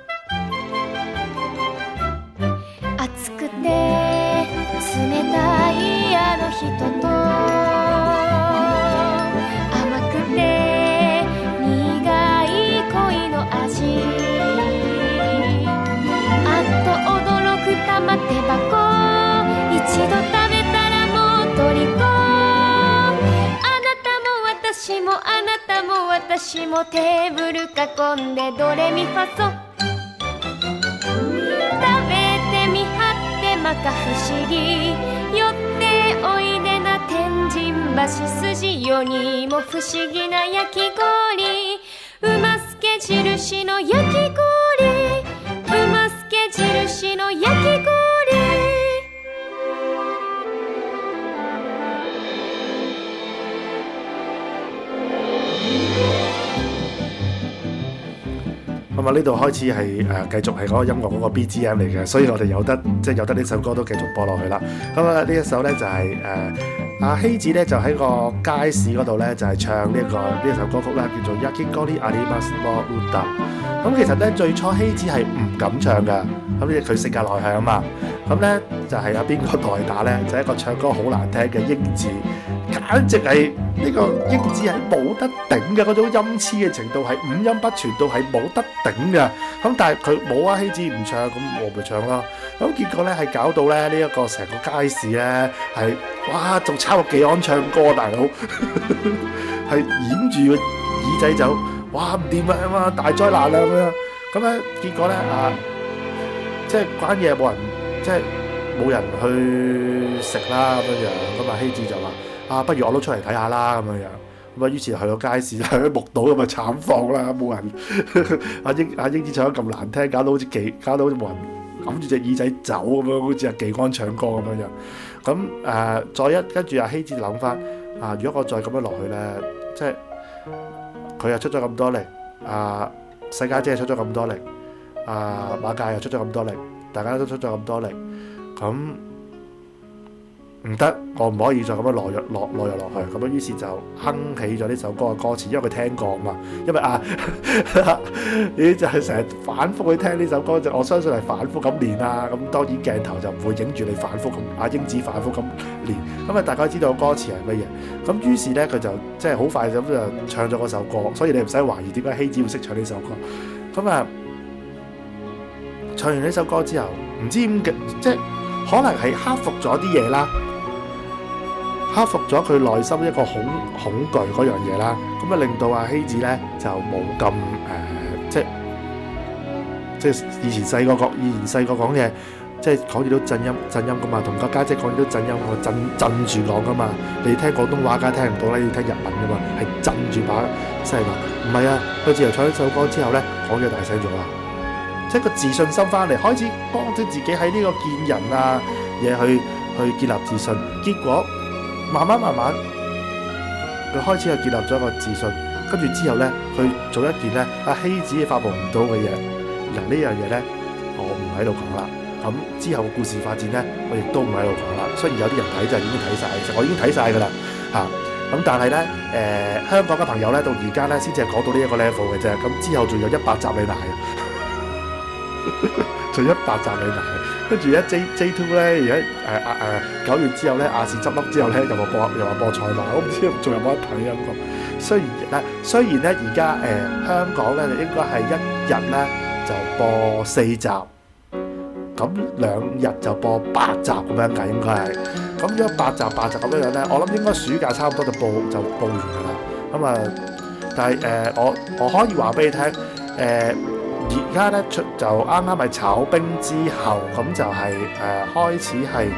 S3: 熱くて冷たいあの人と、甘くて苦い恋の味、あっと驚く玉手箱、一度食べたらもう虜。あなたも私もテーブル囲んでドレミファソ、食べてみはってまか不思議、寄っておいでな天神橋筋、世にも不思議な焼き氷、馬助印の焼き氷、馬助印の焼き氷。
S1: 咁啊呢度開始係繼續係嗰個音樂嗰個 BGM 嚟嘅，所以我哋有得呢首歌都繼續播落去啦。咁啊呢一首咧就係阿希子咧就喺個街市嗰度咧就係唱呢首歌曲啦，叫做 Yakigori Arimasu no Uta。咁其實咧最初希子係唔敢唱㗎，咁佢性格內向啊嘛。咁咧就係有邊個代打咧，就係一個唱歌好難聽嘅英子，簡直係呢個英子係冇得頂嘅，嗰種音痴嘅程度係五音不全到係冇得頂嘅。咁但係佢冇希子唔唱，咁我咪唱咯。咁結果咧係搞到咧呢一個成個街市咧係哇，仲抄過技安唱歌大佬，係掩住個耳仔走，哇唔掂啊嘛，大災難啦咁樣。咁咧結果咧即係關嘢冇人，即係冇人去食啦咁樣。咁希子就話不如我都出嚟睇下啦咁樣。咁於是去到街市喺目睹咁慘況啦，冇人阿英子唱得咁難聽，搞到好似冇人揞住隻耳仔走咁樣，好似阿技安唱歌咁樣。咁跟住阿希子諗翻如果我再咁樣落去咧，即係佢又出咗咁多力，世家姐出咗咁多力，馬介又出咗咁多力，大家都出咗咁多力，咁唔得，我唔可以再咁樣懦弱落去。咁樣於是就哼起咗呢首歌嘅歌詞，因為佢聽過嘛。因為你就係成日反覆去聽呢首歌，我相信係反覆咁練啦。咁當然鏡頭就唔會影住你反覆咁，英子反覆咁練。咁大家知道歌詞係乜嘢。咁於是咧佢就即係好快咁就唱咗嗰首歌，所以你唔使懷疑點解希子會識唱呢首歌。咁唱完呢首歌之後，唔知點嘅，即係可能係克服咗啲嘢啦。 克服咗佢內心一個恐懼嗰樣嘢啦，咁啊令到阿希子咧就冇咁即係以前細個講嘢，即係講嘢都震音噶嘛，同個家姐講嘢都震音喎，震住講噶嘛。你聽廣東話梗係聽唔到啦，要聽日文噶嘛，係震住把聲話。唔係啊，佢自從唱咗首歌之後咧，講嘢大聲咗啦，即係個自信心翻嚟，開始幫咗自己喺呢個見人啊嘢去建立自信。結果慢慢佢開始係建立咗一個自信，跟住之後咧，佢做一件咧阿希子發夢唔到嘅嘢。嗱呢樣嘢咧，我唔喺度講啦。咁之後嘅故事發展咧，我亦都唔喺度講啦。雖然有啲人睇就已經睇晒，其實我已經睇晒㗎啦嚇。咁但係咧，香港嘅朋友咧，到而家咧先至係講到呢一個 level 嘅啫。咁之後仲有100集你捱，仲有100集你捱。跟住J2 咧，而家9月之後咧，亞視執笠之後咧，又話播賽馬，我唔知仲有冇得睇咁講。雖然咧，而家香港咧應該係一日咧就播4集，咁2日就播8集咁樣計，應該係。咁如果8集咁樣咧，我諗應該暑假差唔多就播完㗎啦。咁啊，但係我可以話俾你聽，而家咧就啱啱係炒冰之後，咁就係開始係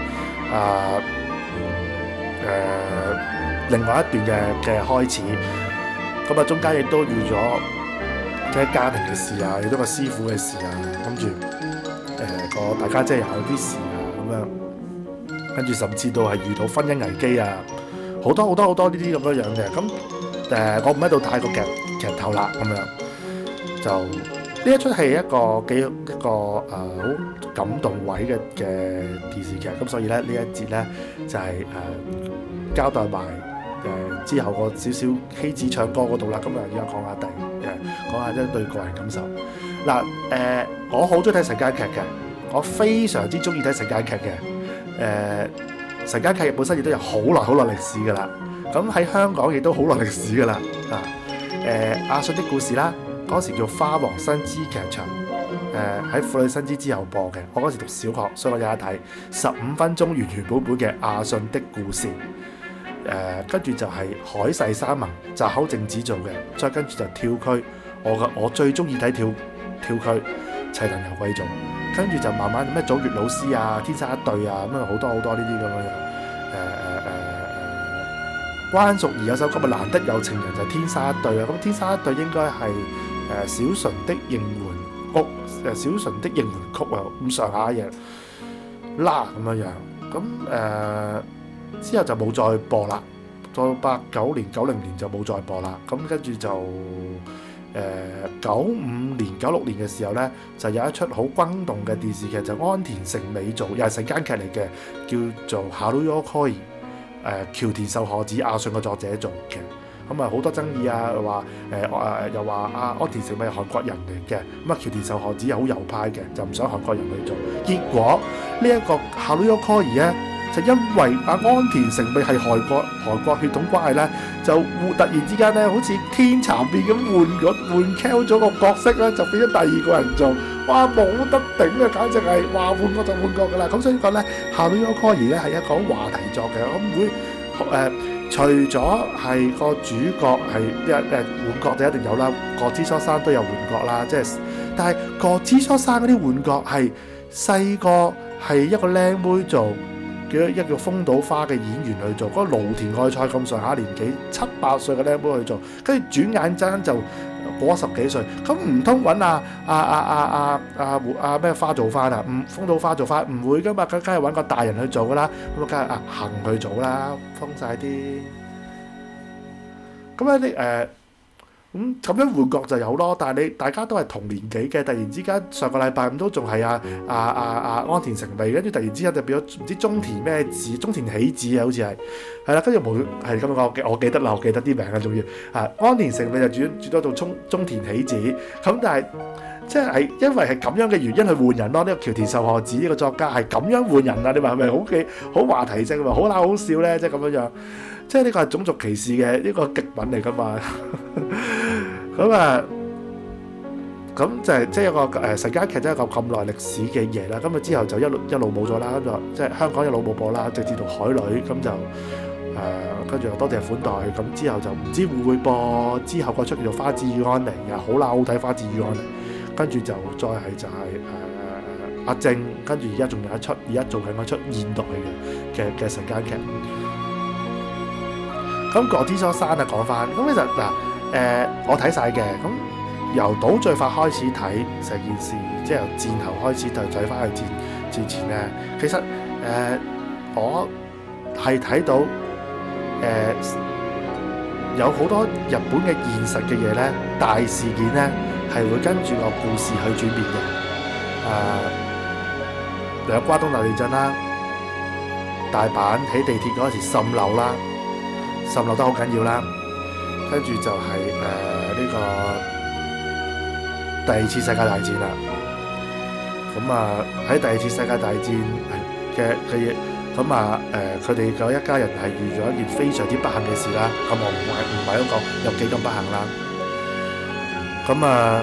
S1: 另外一段嘅開始。咁啊，中間亦都遇咗嘅家庭嘅事啊，亦都個師傅嘅事啊，跟住大家姐有啲事啊咁樣，跟住甚至到係遇到婚姻危機啊，好多呢啲咁樣嘅。咁我唔喺度太過劇透啦，咁樣就呢一出係一個好感動位嘅電視劇。咁所以咧呢一節咧就係交代埋之後個少少希子唱歌嗰度啦。咁啊而家講下一對個人感受。嗱我好中意睇晨間劇嘅，我非常之中意睇晨間劇嘅。晨間劇本身亦都有好耐歷史噶啦。咁喺香港亦都好耐歷史噶啦。阿信的故事啦，嗰時叫花王新知劇場。喺婦女新知之後播嘅，我嗰時讀小學，所以我有得睇15分鐘原本嘅阿信的故事。跟住就係海誓山盟，澤口靜子做嘅，再跟住就跳區，我最中意睇跳區，齊藤由貴做，跟住就慢慢咩祖月老師啊，天生一對啊，咁啊好多呢啲咁樣關淑怡有首歌咪難得有情人就係天生一對啊，咁天生一對應該係小純的應援屋，小純的應援曲啊，咁上下嘢啦咁樣，咁之後就冇再播啦，到89年、90年就冇再播啦。咁跟住就95年、96年嘅時候呢，就有一出好轟動嘅電視劇，就安田成美做，又係晨間劇嚟嘅，叫做《Haru yo Koi》。橋田壽賀子阿信嘅作者做嘅，咁啊好多爭議啊，又話安田成美係韓國人嚟嘅，咁啊橋田壽賀子係好右派嘅，就唔想韓國人去做。結果呢一個《Haru yo Koi》咧，就因為安田成美係韓國血統關係咧，就突然之間咧，好似天蠶變咁換 Q 咗個角色咧，就變咗第二個人做，哇冇得頂啊！簡直係話換角就換角噶啦。咁所以講咧，《Haru yo Koi》咧係一個話題作嘅，咁會除咗係個主角係換角就一定有啦，國之初生都有換角啦，即係但係國之初生嗰啲換角係細個係一個靚妹做。叫一個風島花嘅演員去做，嗰個蘆田愛菜咁上下年紀7、8歲嘅靚妹去做，跟住轉眼間就過咗10幾歲，咁唔通揾咩花做翻啊？風島花做翻唔會噶嘛，梗係揾個大人去做噶啦，咁啊梗係行去做啦，封晒啲，咁咧咁樣換角就有咯，但係大家都係同年紀嘅，突然之間上個禮拜五都仲係安田成美，跟住突然之間就變咗唔知中田咩子，中田喜子啊，好似係啦，跟住冇係咁講，我記得啦，我記得啲名啊，仲要安田成美就轉咗做中田喜子，咁但係即係因為係咁樣嘅原因去換人咯，呢個橋田壽賀子呢個作家係咁樣換人啊，你話係咪好話題性，好鬧好笑咧？即係咁樣。即係呢個係種族歧視嘅呢個極品嚟㗎嘛，咁就係即係一個晨間劇，真係一個咁耐歷史嘅嘢啦。咁啊之後就一路冇咗啦，咁就即係香港一路冇播啦，直至到海女咁就跟住又多謝款待，咁之後就唔知會唔會播之後嗰出叫做《花子與安妮》啊，好好睇《花子與安妮》，跟住就再係就係阿正，跟住而家仲有一出，而家做緊嗰出現代嘅晨間劇。咁《國之所生》啊講翻，咁其實嗱我睇晒嘅，咁由倒敘法開始睇成件事，即係由戰後開始就睇翻去戰前咧，其實我係睇到有好多日本嘅現實嘅嘢咧，大事件咧係會跟住個故事去轉變嘅。兩關東大地震啦，大阪起地鐵嗰時滲漏啦，滲漏得好緊要啦。跟住就係呢個第二次世界大戰啦。咁喺第二次世界大戰嘅嘢，咁佢哋嗰一家人係遇咗一件非常之不幸嘅事啦。咁我唔係都講有幾咁不幸啦。咁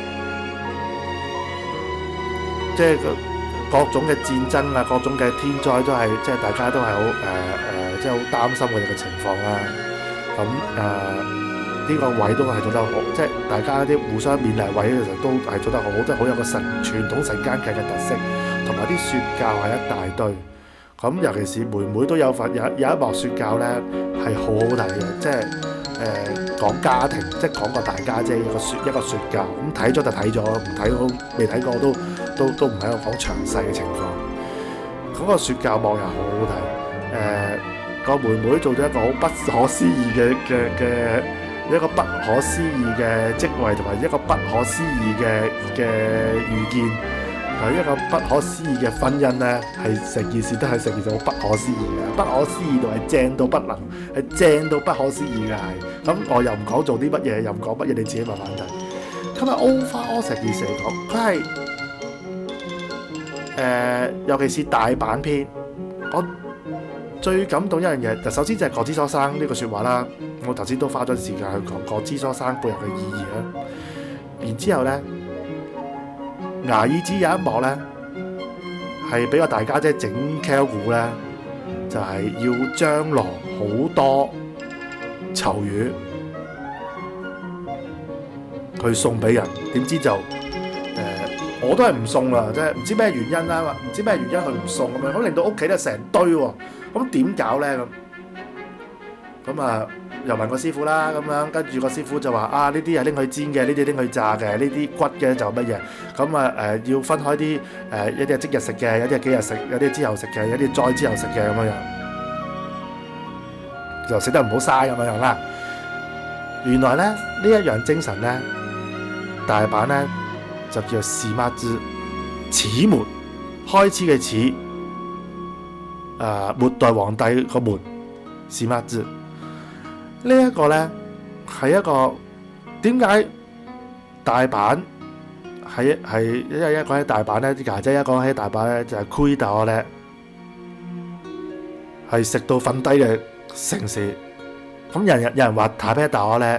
S1: 即係各種嘅戰爭啊，各種嘅天災都係即係大家都係好即係好擔心佢哋嘅情況啦。咁呢個位都係做得好，即係大家啲互相勉勵位其實都係做得好，即係好有個傳統晨間劇嘅特色，同埋啲説教係一大堆。咁尤其是妹妹都有份有一幕説教咧係好好睇嘅，即係講家庭，即係講個大家姐一個説教。咁睇咗就睇咗，唔睇都未睇過都唔喺度講詳細嘅情況。嗰個説教幕又好好睇，個妹妹做咗一個好不可思議嘅一個不可思議嘅職位，同埋一個不可思議嘅預見，係一個不可思議嘅婚姻咧，係成件事都係成件事好不可思議嘅，不可思議到係正到不能，係正到不可思議嘅係。咁我又唔講做啲乜嘢，又唔講乜嘢，你自己慢慢睇。咁overall成件事嚟講，佢係尤其是大阪篇，我最感動一樣嘢，就首先就係國之所生呢句説話啦。我頭先都花咗時間去講國之所生背後嘅意義啦。然之後咧，牙耳子有一幕咧，係俾個大家姐整 Q 股咧，就係要張羅好多籌魚去送俾人，點知就我都係唔送啦，即係唔知咩原因啦，唔知咩原因佢唔送咁樣，咁令到屋企咧成堆喎，咁點搞咧咁又問個師傅啦，咁樣跟住個師傅就話呢啲係拎去煎嘅，呢啲拎去炸嘅，呢啲骨嘅就乜嘢，咁要分開啲一啲係即日食嘅，有啲係幾日食，有啲係之後食嘅，有啲再之後食嘅咁樣，就食得唔好嘥咁樣啦。原來咧呢一樣精神咧，大阪咧就叫做始末，始末開始嘅始，末代皇帝個末，始末。呢一個咧係一個點解大阪係因為一講起大阪咧，啲家姐一講起大阪咧就係攰到咧，係食到瞓低嘅城市。咁有人話太平島咧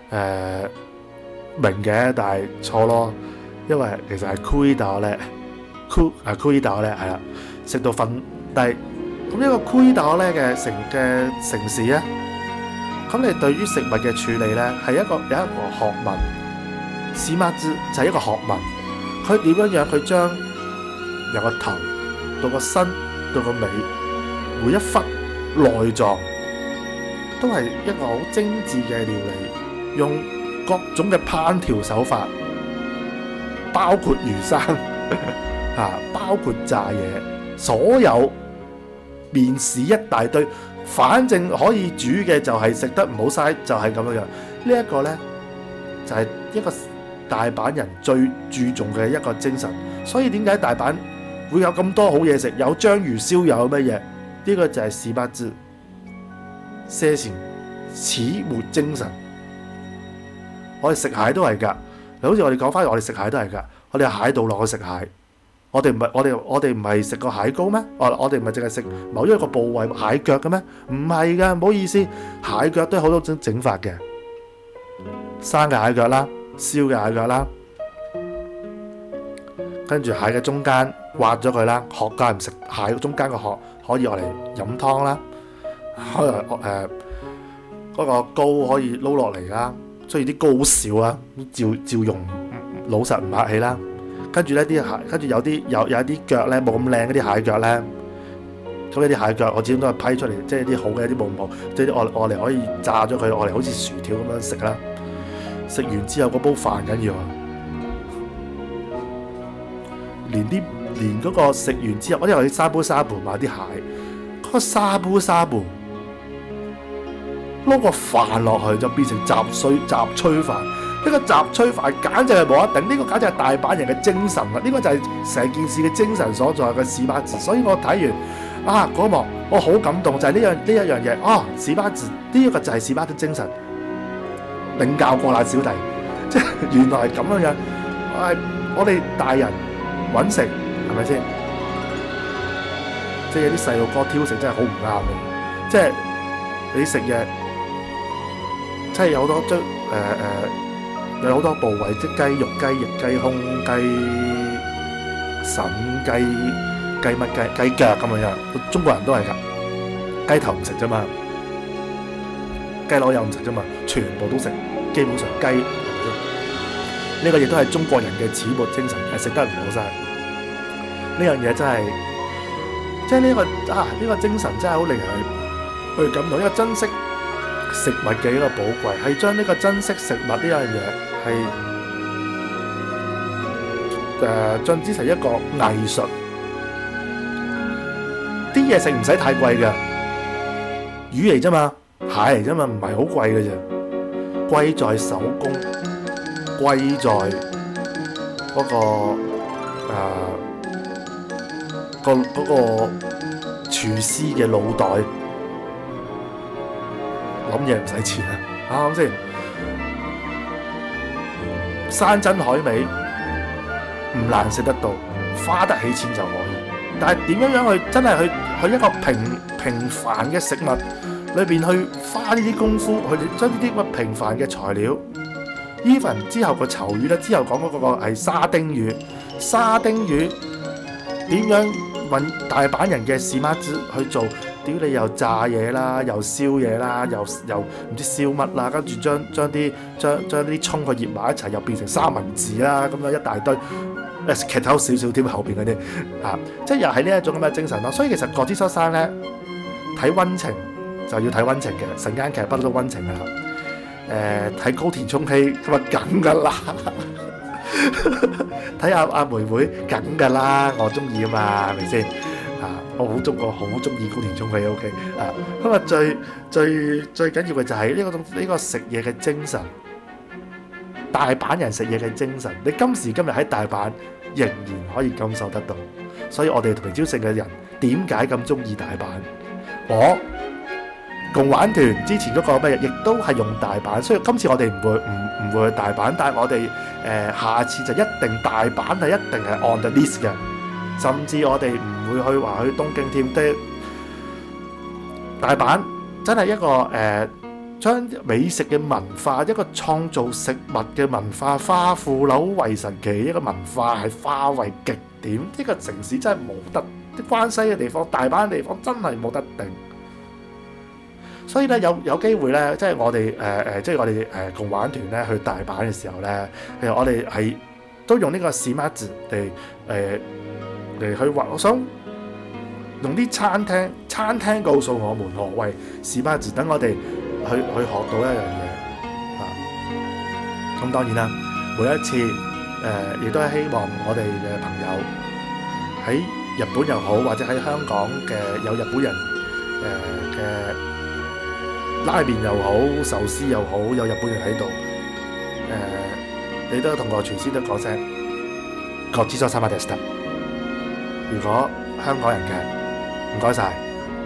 S1: 明嘅，但係錯咯，因為其實係攰到咧，攰到咧係啦，食到瞓低。咁一個攰到咧嘅城市咧。咁你對於食物嘅處理咧，係有一個學問，始末就係一個學問。佢點樣去將由個頭到個身到個尾，每一忽內臟都係一個好精緻嘅料理，用各種嘅烹調手法，包括魚生包括炸嘢，所有面試一大堆。反正可以煮嘅就係食得唔好嘥，就係咁樣樣。呢一個呢，就係一個大阪人最注重嘅一個精神。所以點解大阪會有咁多好嘢食？有章魚燒，有乜嘢？呢個就係始末些錢始末精神。我哋食蟹都係㗎，好似我哋講翻，我哋食蟹都係㗎。我哋蟹道落去食蟹。我哋唔係食個蟹膏咩？我哋唔係淨係食某一個部位蟹腳嘅咩？唔係㗎，唔好意思，蟹腳都有好多種整法嘅，生嘅蟹腳啦，燒嘅蟹腳啦，跟住蟹嘅中間挖咗佢啦，殼梗係唔食，蟹中間個殼可以攞嚟飲湯啦， 可能嗰個膏可以撈落嚟啦，所以啲膏好少啊，照用老實唔客氣啦。跟住呢啲蟹，跟住有一啲腳咧冇咁靚嗰啲蟹腳咧，咁呢啲蟹腳我始終都係批出嚟，即係啲好嘅，啲冇咁好，即係啲我哋可以炸咗佢，我哋好似薯條咁樣食啦。食完之後嗰煲飯緊要啊，連嗰個食完之後，我因為去沙煲買啲蟹，嗰個沙煲撈個飯落去就變成雜炊飯。呢個雜炊飯簡直係冇得頂，呢個簡直係大阪人嘅精神啦！呢個就係成件事嘅精神所在嘅史巴治。所以我睇完嗰幕，我好感動，就係呢一樣嘢。史巴治呢一個就係史巴治精神，領教過啦，小弟，即係原來係咁樣。我哋大人揾食係咪先？即係有啲細路哥挑食真係好唔啱嘅，即係你食嘢，即係有好多有好多部位，即係雞肉、雞翼、雞胸、雞腎、雞腳咁樣。中國人都係㗎，雞頭唔食啫嘛，雞腦又唔食啫嘛，全部都食。基本上雞呢個亦都係中國人嘅始末精神，係食得唔好晒。呢樣嘢真係，即係呢個精神真係好令人去感動，因為珍惜食物嘅一個寶貴，係將呢個珍惜食物呢樣嘢係進之成一個藝術。啲嘢食唔使太貴嘅，魚嚟啫嘛，蟹嚟啫嘛，唔係好貴嘅啫。貴在手工，貴在嗰個廚師嘅腦袋。諗嘢唔使錢啊，啱先？山珍海味唔難食得到，花得起錢就可以。但係點樣去真係去一個平凡嘅食物裏邊去花呢啲功夫，去將呢啲咁平凡嘅材料 ，even 之後個籌魚咧，之後講嗰個係沙丁魚點樣揾大阪人嘅士媽子去做？屌你又炸嘢啦，又燒嘢啦，又唔知燒乜啦，跟住將啲葱佢醃埋一齊，又變成三文治啦，咁樣一大堆，劇透少少添後邊嗰啲即係又係呢一種咁嘅精神咯。所以其實國之初生咧睇溫情就要睇溫情嘅，晨間劇不嬲都溫情㗎啦。睇高田充希咁啊梗㗎啦，睇阿妹妹梗㗎啦，我中意啊嘛，係咪先？我好中意高田充希 OK 咁啊最緊要嘅就係呢個食嘢嘅精神，大阪人食嘢嘅精神，你今時今日喺大阪仍然可以感受得到。所以我哋平朝城嘅人點解咁中意大阪？我共玩團之前嗰個咩亦都係用大阪，所以今次我哋唔會去大阪，但係我哋下次就一定大阪係一定係 on the list 嘅，甚至我哋唔會去話去東京添。大阪真係一個將美食嘅文化，一個創造食物嘅文化，化腐朽為神奇，一個文化係化為極點。呢個城市真係冇得，啲關西嘅地方、大阪嘅地方真係冇得定。所以咧有機會咧，即係我哋即係我哋共玩團咧去大阪嘅時候咧，其實我哋係都用呢個史馬字嚟去話，我想用啲餐廳告訴我們何謂史馬字，等我哋去學到一樣嘢咁當然啦，每一次亦都係希望我哋嘅朋友喺日本又好，或者喺香港嘅有日本人嘅拉麵又好，壽司又好，有日本人喺度，你都同個廚師都講聲ごちそうさまでした。如果香港人嘅，唔該晒。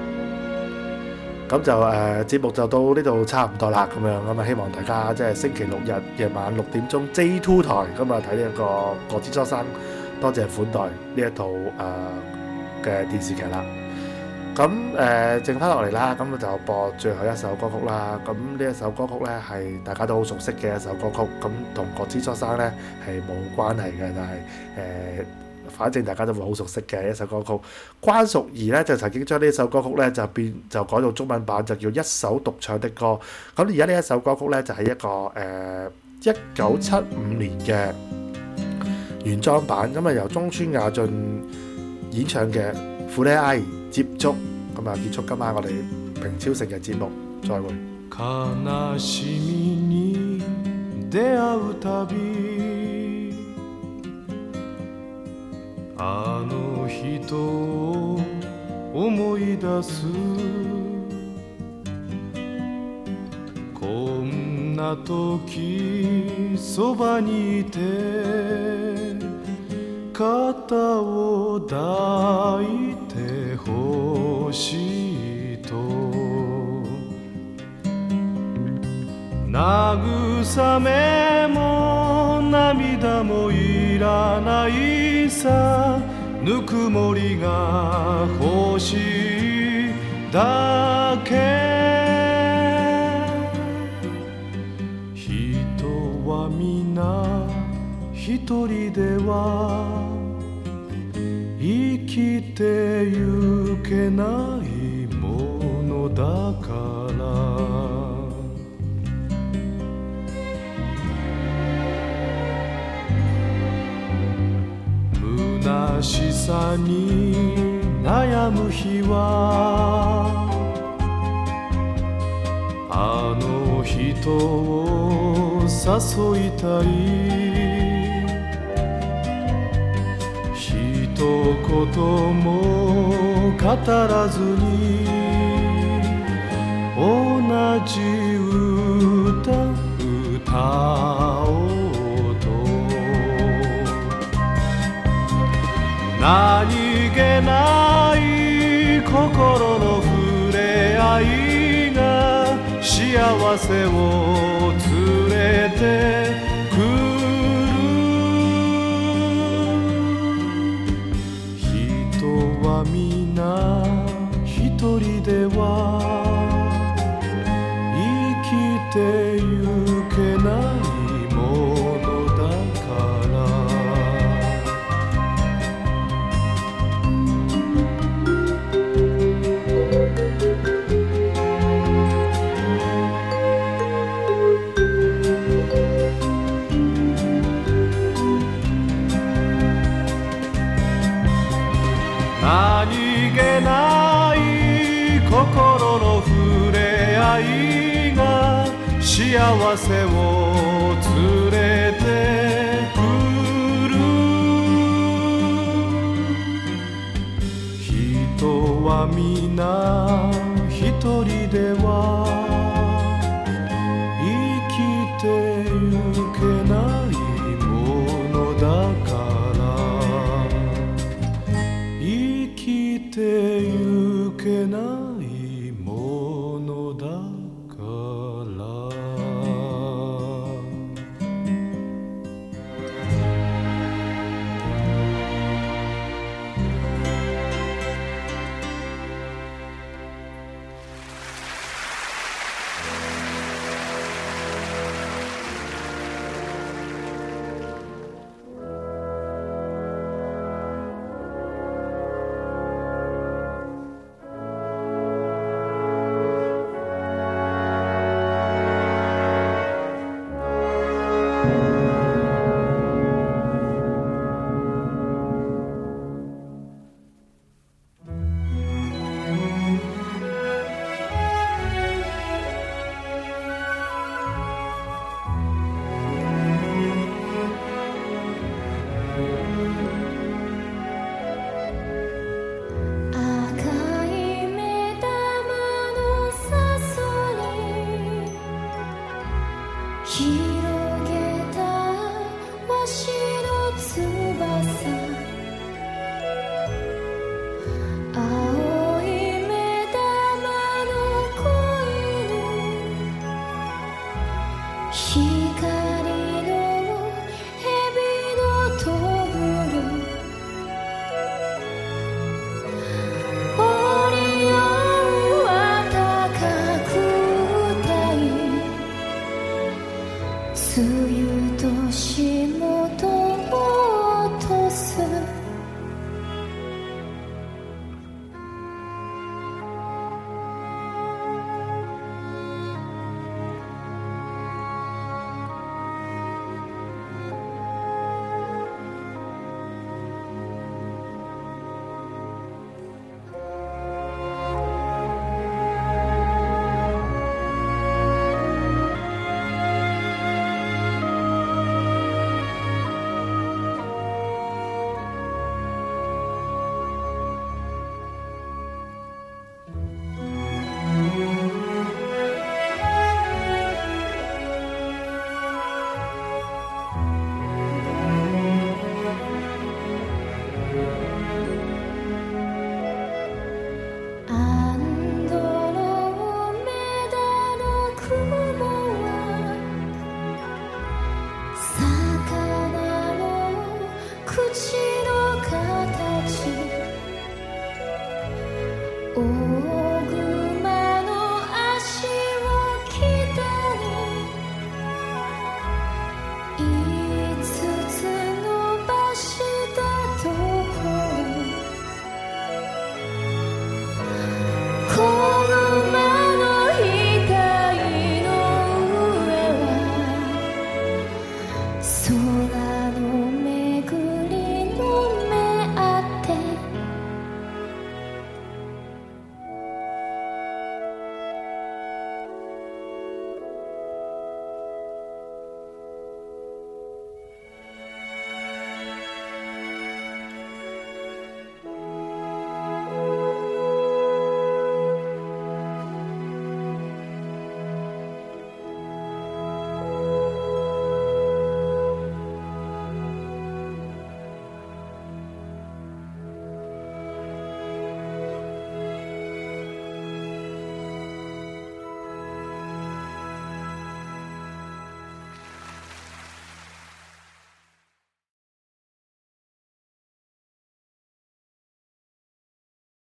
S1: 咁就節目就到呢度差唔多啦，咁樣咁啊，希望大家即係星期六日夜晚6點鐘 J2 台咁啊睇呢一個國之初生，多謝款待呢一套嘅電視劇啦。咁剩翻落嚟啦，咁就播最後一首歌曲啦。咁呢一首歌曲咧係大家都好熟悉嘅一首歌曲，咁同國之初生咧係冇關係嘅，但係反正大家都會好熟悉嘅一首歌曲。關淑怡咧就曾經將呢首歌曲咧就改做中文版，就叫一首獨唱的歌。咁而家呢一首歌曲咧就係一個1975年嘅原裝版，咁啊由中村雅俊演唱嘅《ふれあい接觸》。咁啊結束今晚我哋平超城嘅節目，再會。
S2: 悲しみに出会うたびあの人を思い出すこんな時そばにいて肩を抱いてほしいと慰めも涙もいらないさぬくもりが欲しいだけ人は皆一人では生きてゆけないものだから虚しさに悩む日はあの人を誘いたい一言も語らずに同じ歌おうと何気ない心の触れ合いが幸せを連れてくる人は皆一人では生きてゆけないものだから何気ない心の触れ合いが幸せを連れてくる人は皆一人では生きてゆけないものだから生きてゆけない